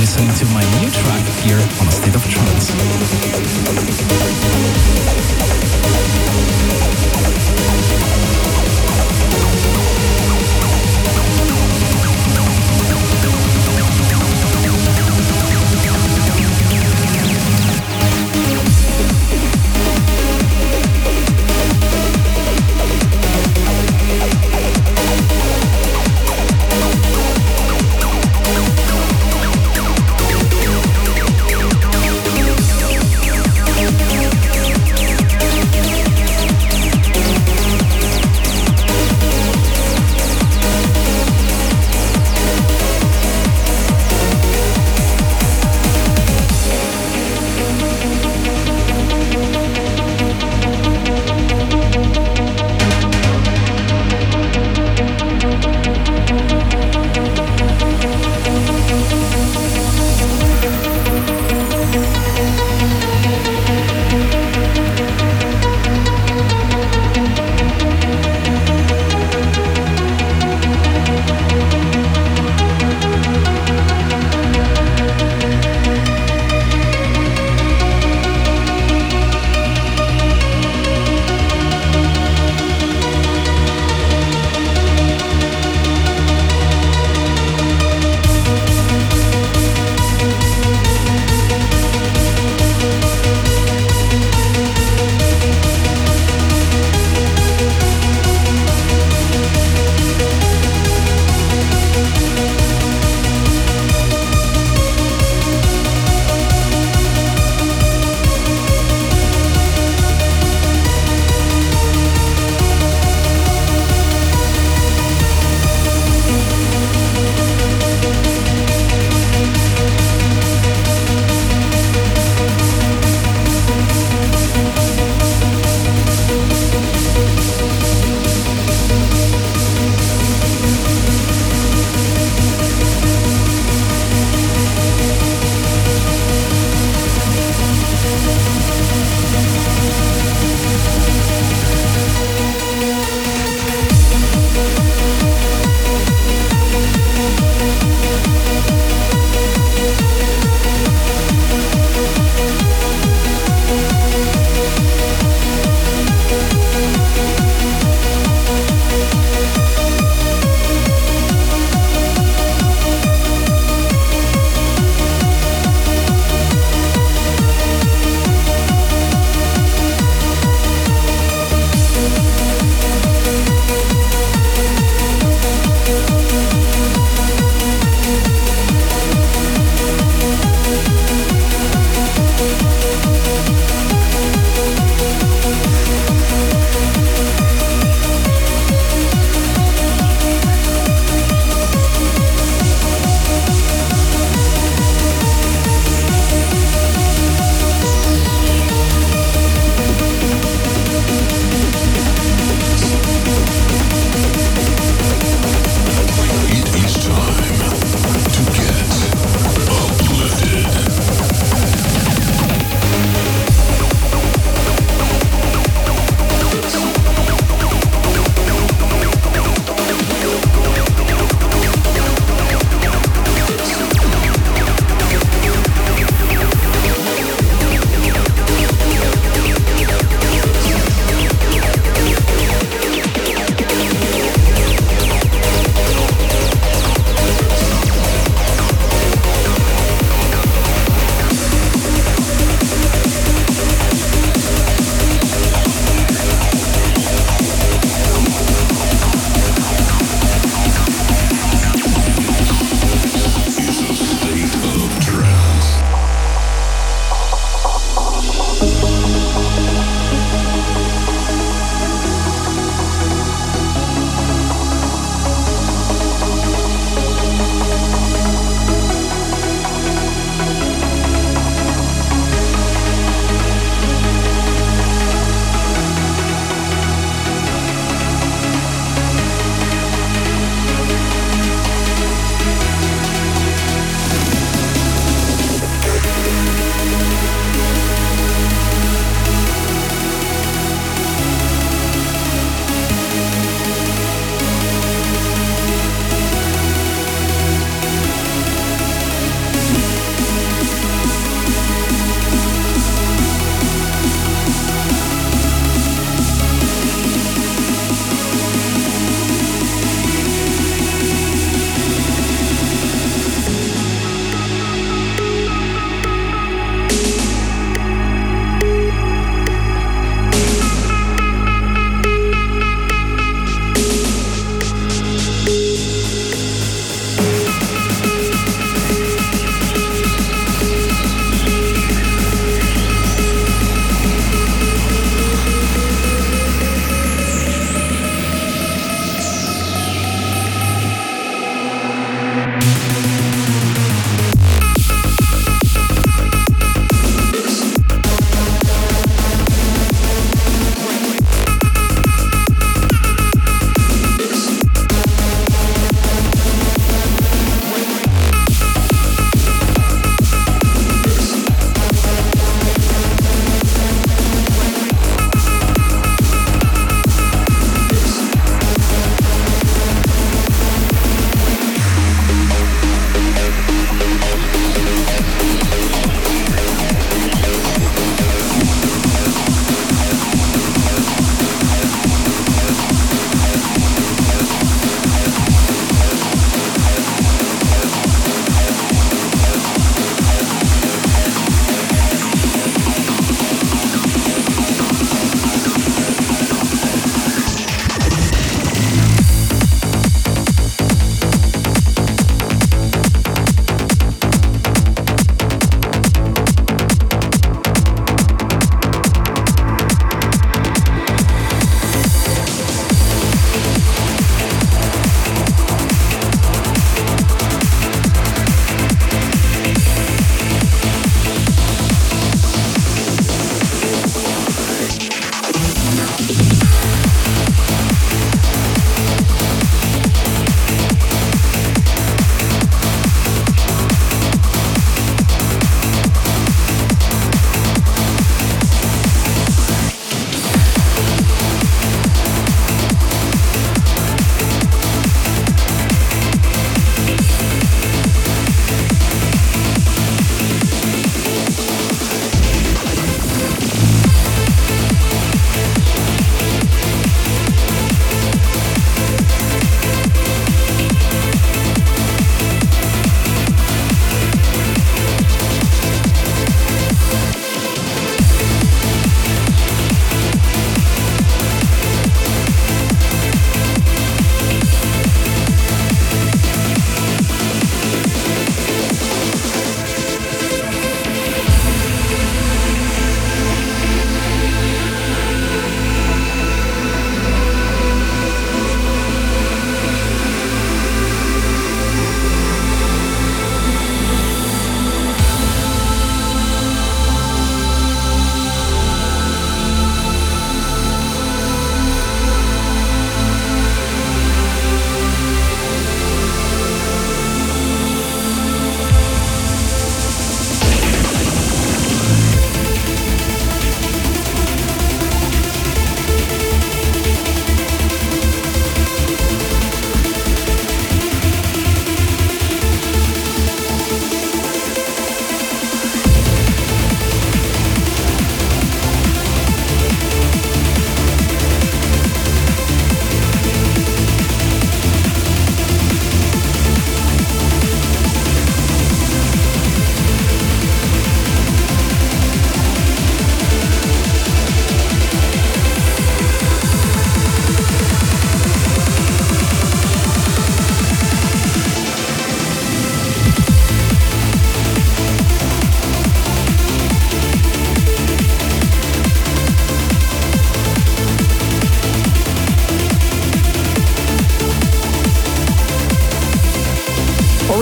listening to my new track here on A State of Trance.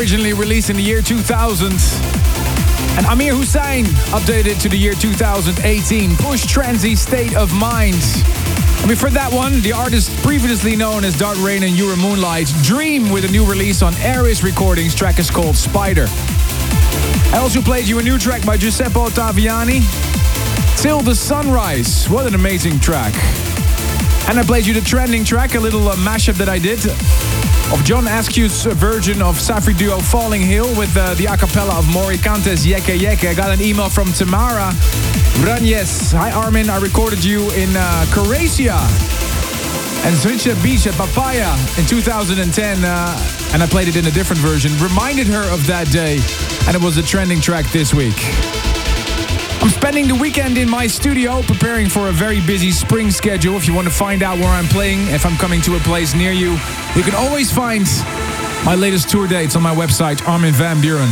originally released in the year 2000. And Amir Hussain updated to the year 2018. Push Transy State of Mind. And before that one, the artist previously known as Dart Rain and Euro Moonlight, Dream, with a new release on Aris Recordings. Track is called Spider. I also played you a new track by Giuseppe Ottaviani, Till the Sunrise. What an amazing track. And I played you the trending track, a little mashup that I did of John Askew's version of Safri duo Falling Hill with the a cappella of Mori Kante's Yeke Yeke. I got an email from Tamara Ranjes. Hi Armin, I recorded you in Croatia and Zrincha Beach at Papaya in 2010, and I played it in a different version. Reminded her of that day, and it was a trending track this week. I'm spending the weekend in my studio preparing for a very busy spring schedule. If you want to find out where I'm playing, if I'm coming to a place near you, you can always find my latest tour dates on my website, arminvanburen.com.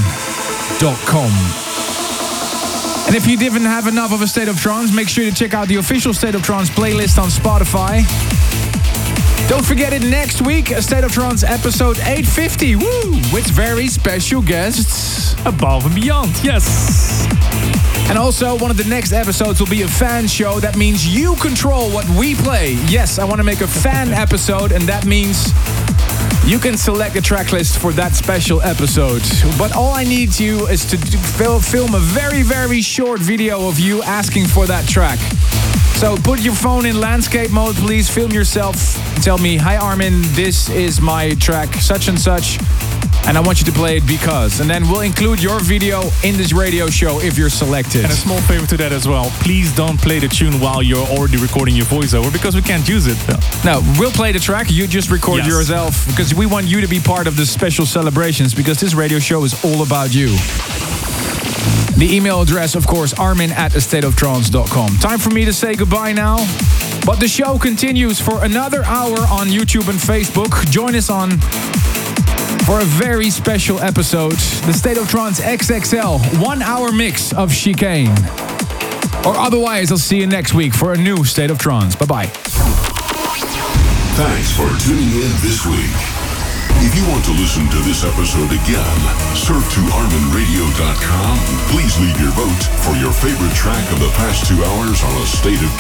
And if you didn't have enough of A State of Trance, make sure to check out the official State of Trance playlist on Spotify. Don't forget it next week, A State of Trance episode 850, woo, with very special guests above and beyond, yes. And also, one of the next episodes will be a fan show. That means you control what we play. Yes, I want to make a fan episode, and that means you can select a track list for that special episode. But all I need you is to film a very, very short video of you asking for that track. So put your phone in landscape mode, please. Film yourself. Tell me, hi Armin, this is my track, such and such. And I want you to play it because. And then we'll include your video in this radio show if you're selected. And a small favor to that as well. Please don't play the tune while you're already recording your voiceover, because we can't use it. No, we'll play the track. You just record yourself, because we want you to be part of the special celebrations, because this radio show is all about you. The email address, of course, armin@astateoftrance.com. Time for me to say goodbye now. But the show continues for another hour on YouTube and Facebook. Join us on for a very special episode, the State of Trance XXL 1 hour mix of Chicane. Or otherwise, I'll see you next week for a new State of Trance. Bye-bye. Thanks for tuning in this week. If you want to listen to this episode again, surf to arminradio.com. Please leave your vote for your favorite track of the past 2 hours on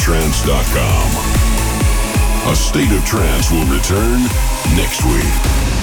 astateoftrance.com. A State of Trance will return next week.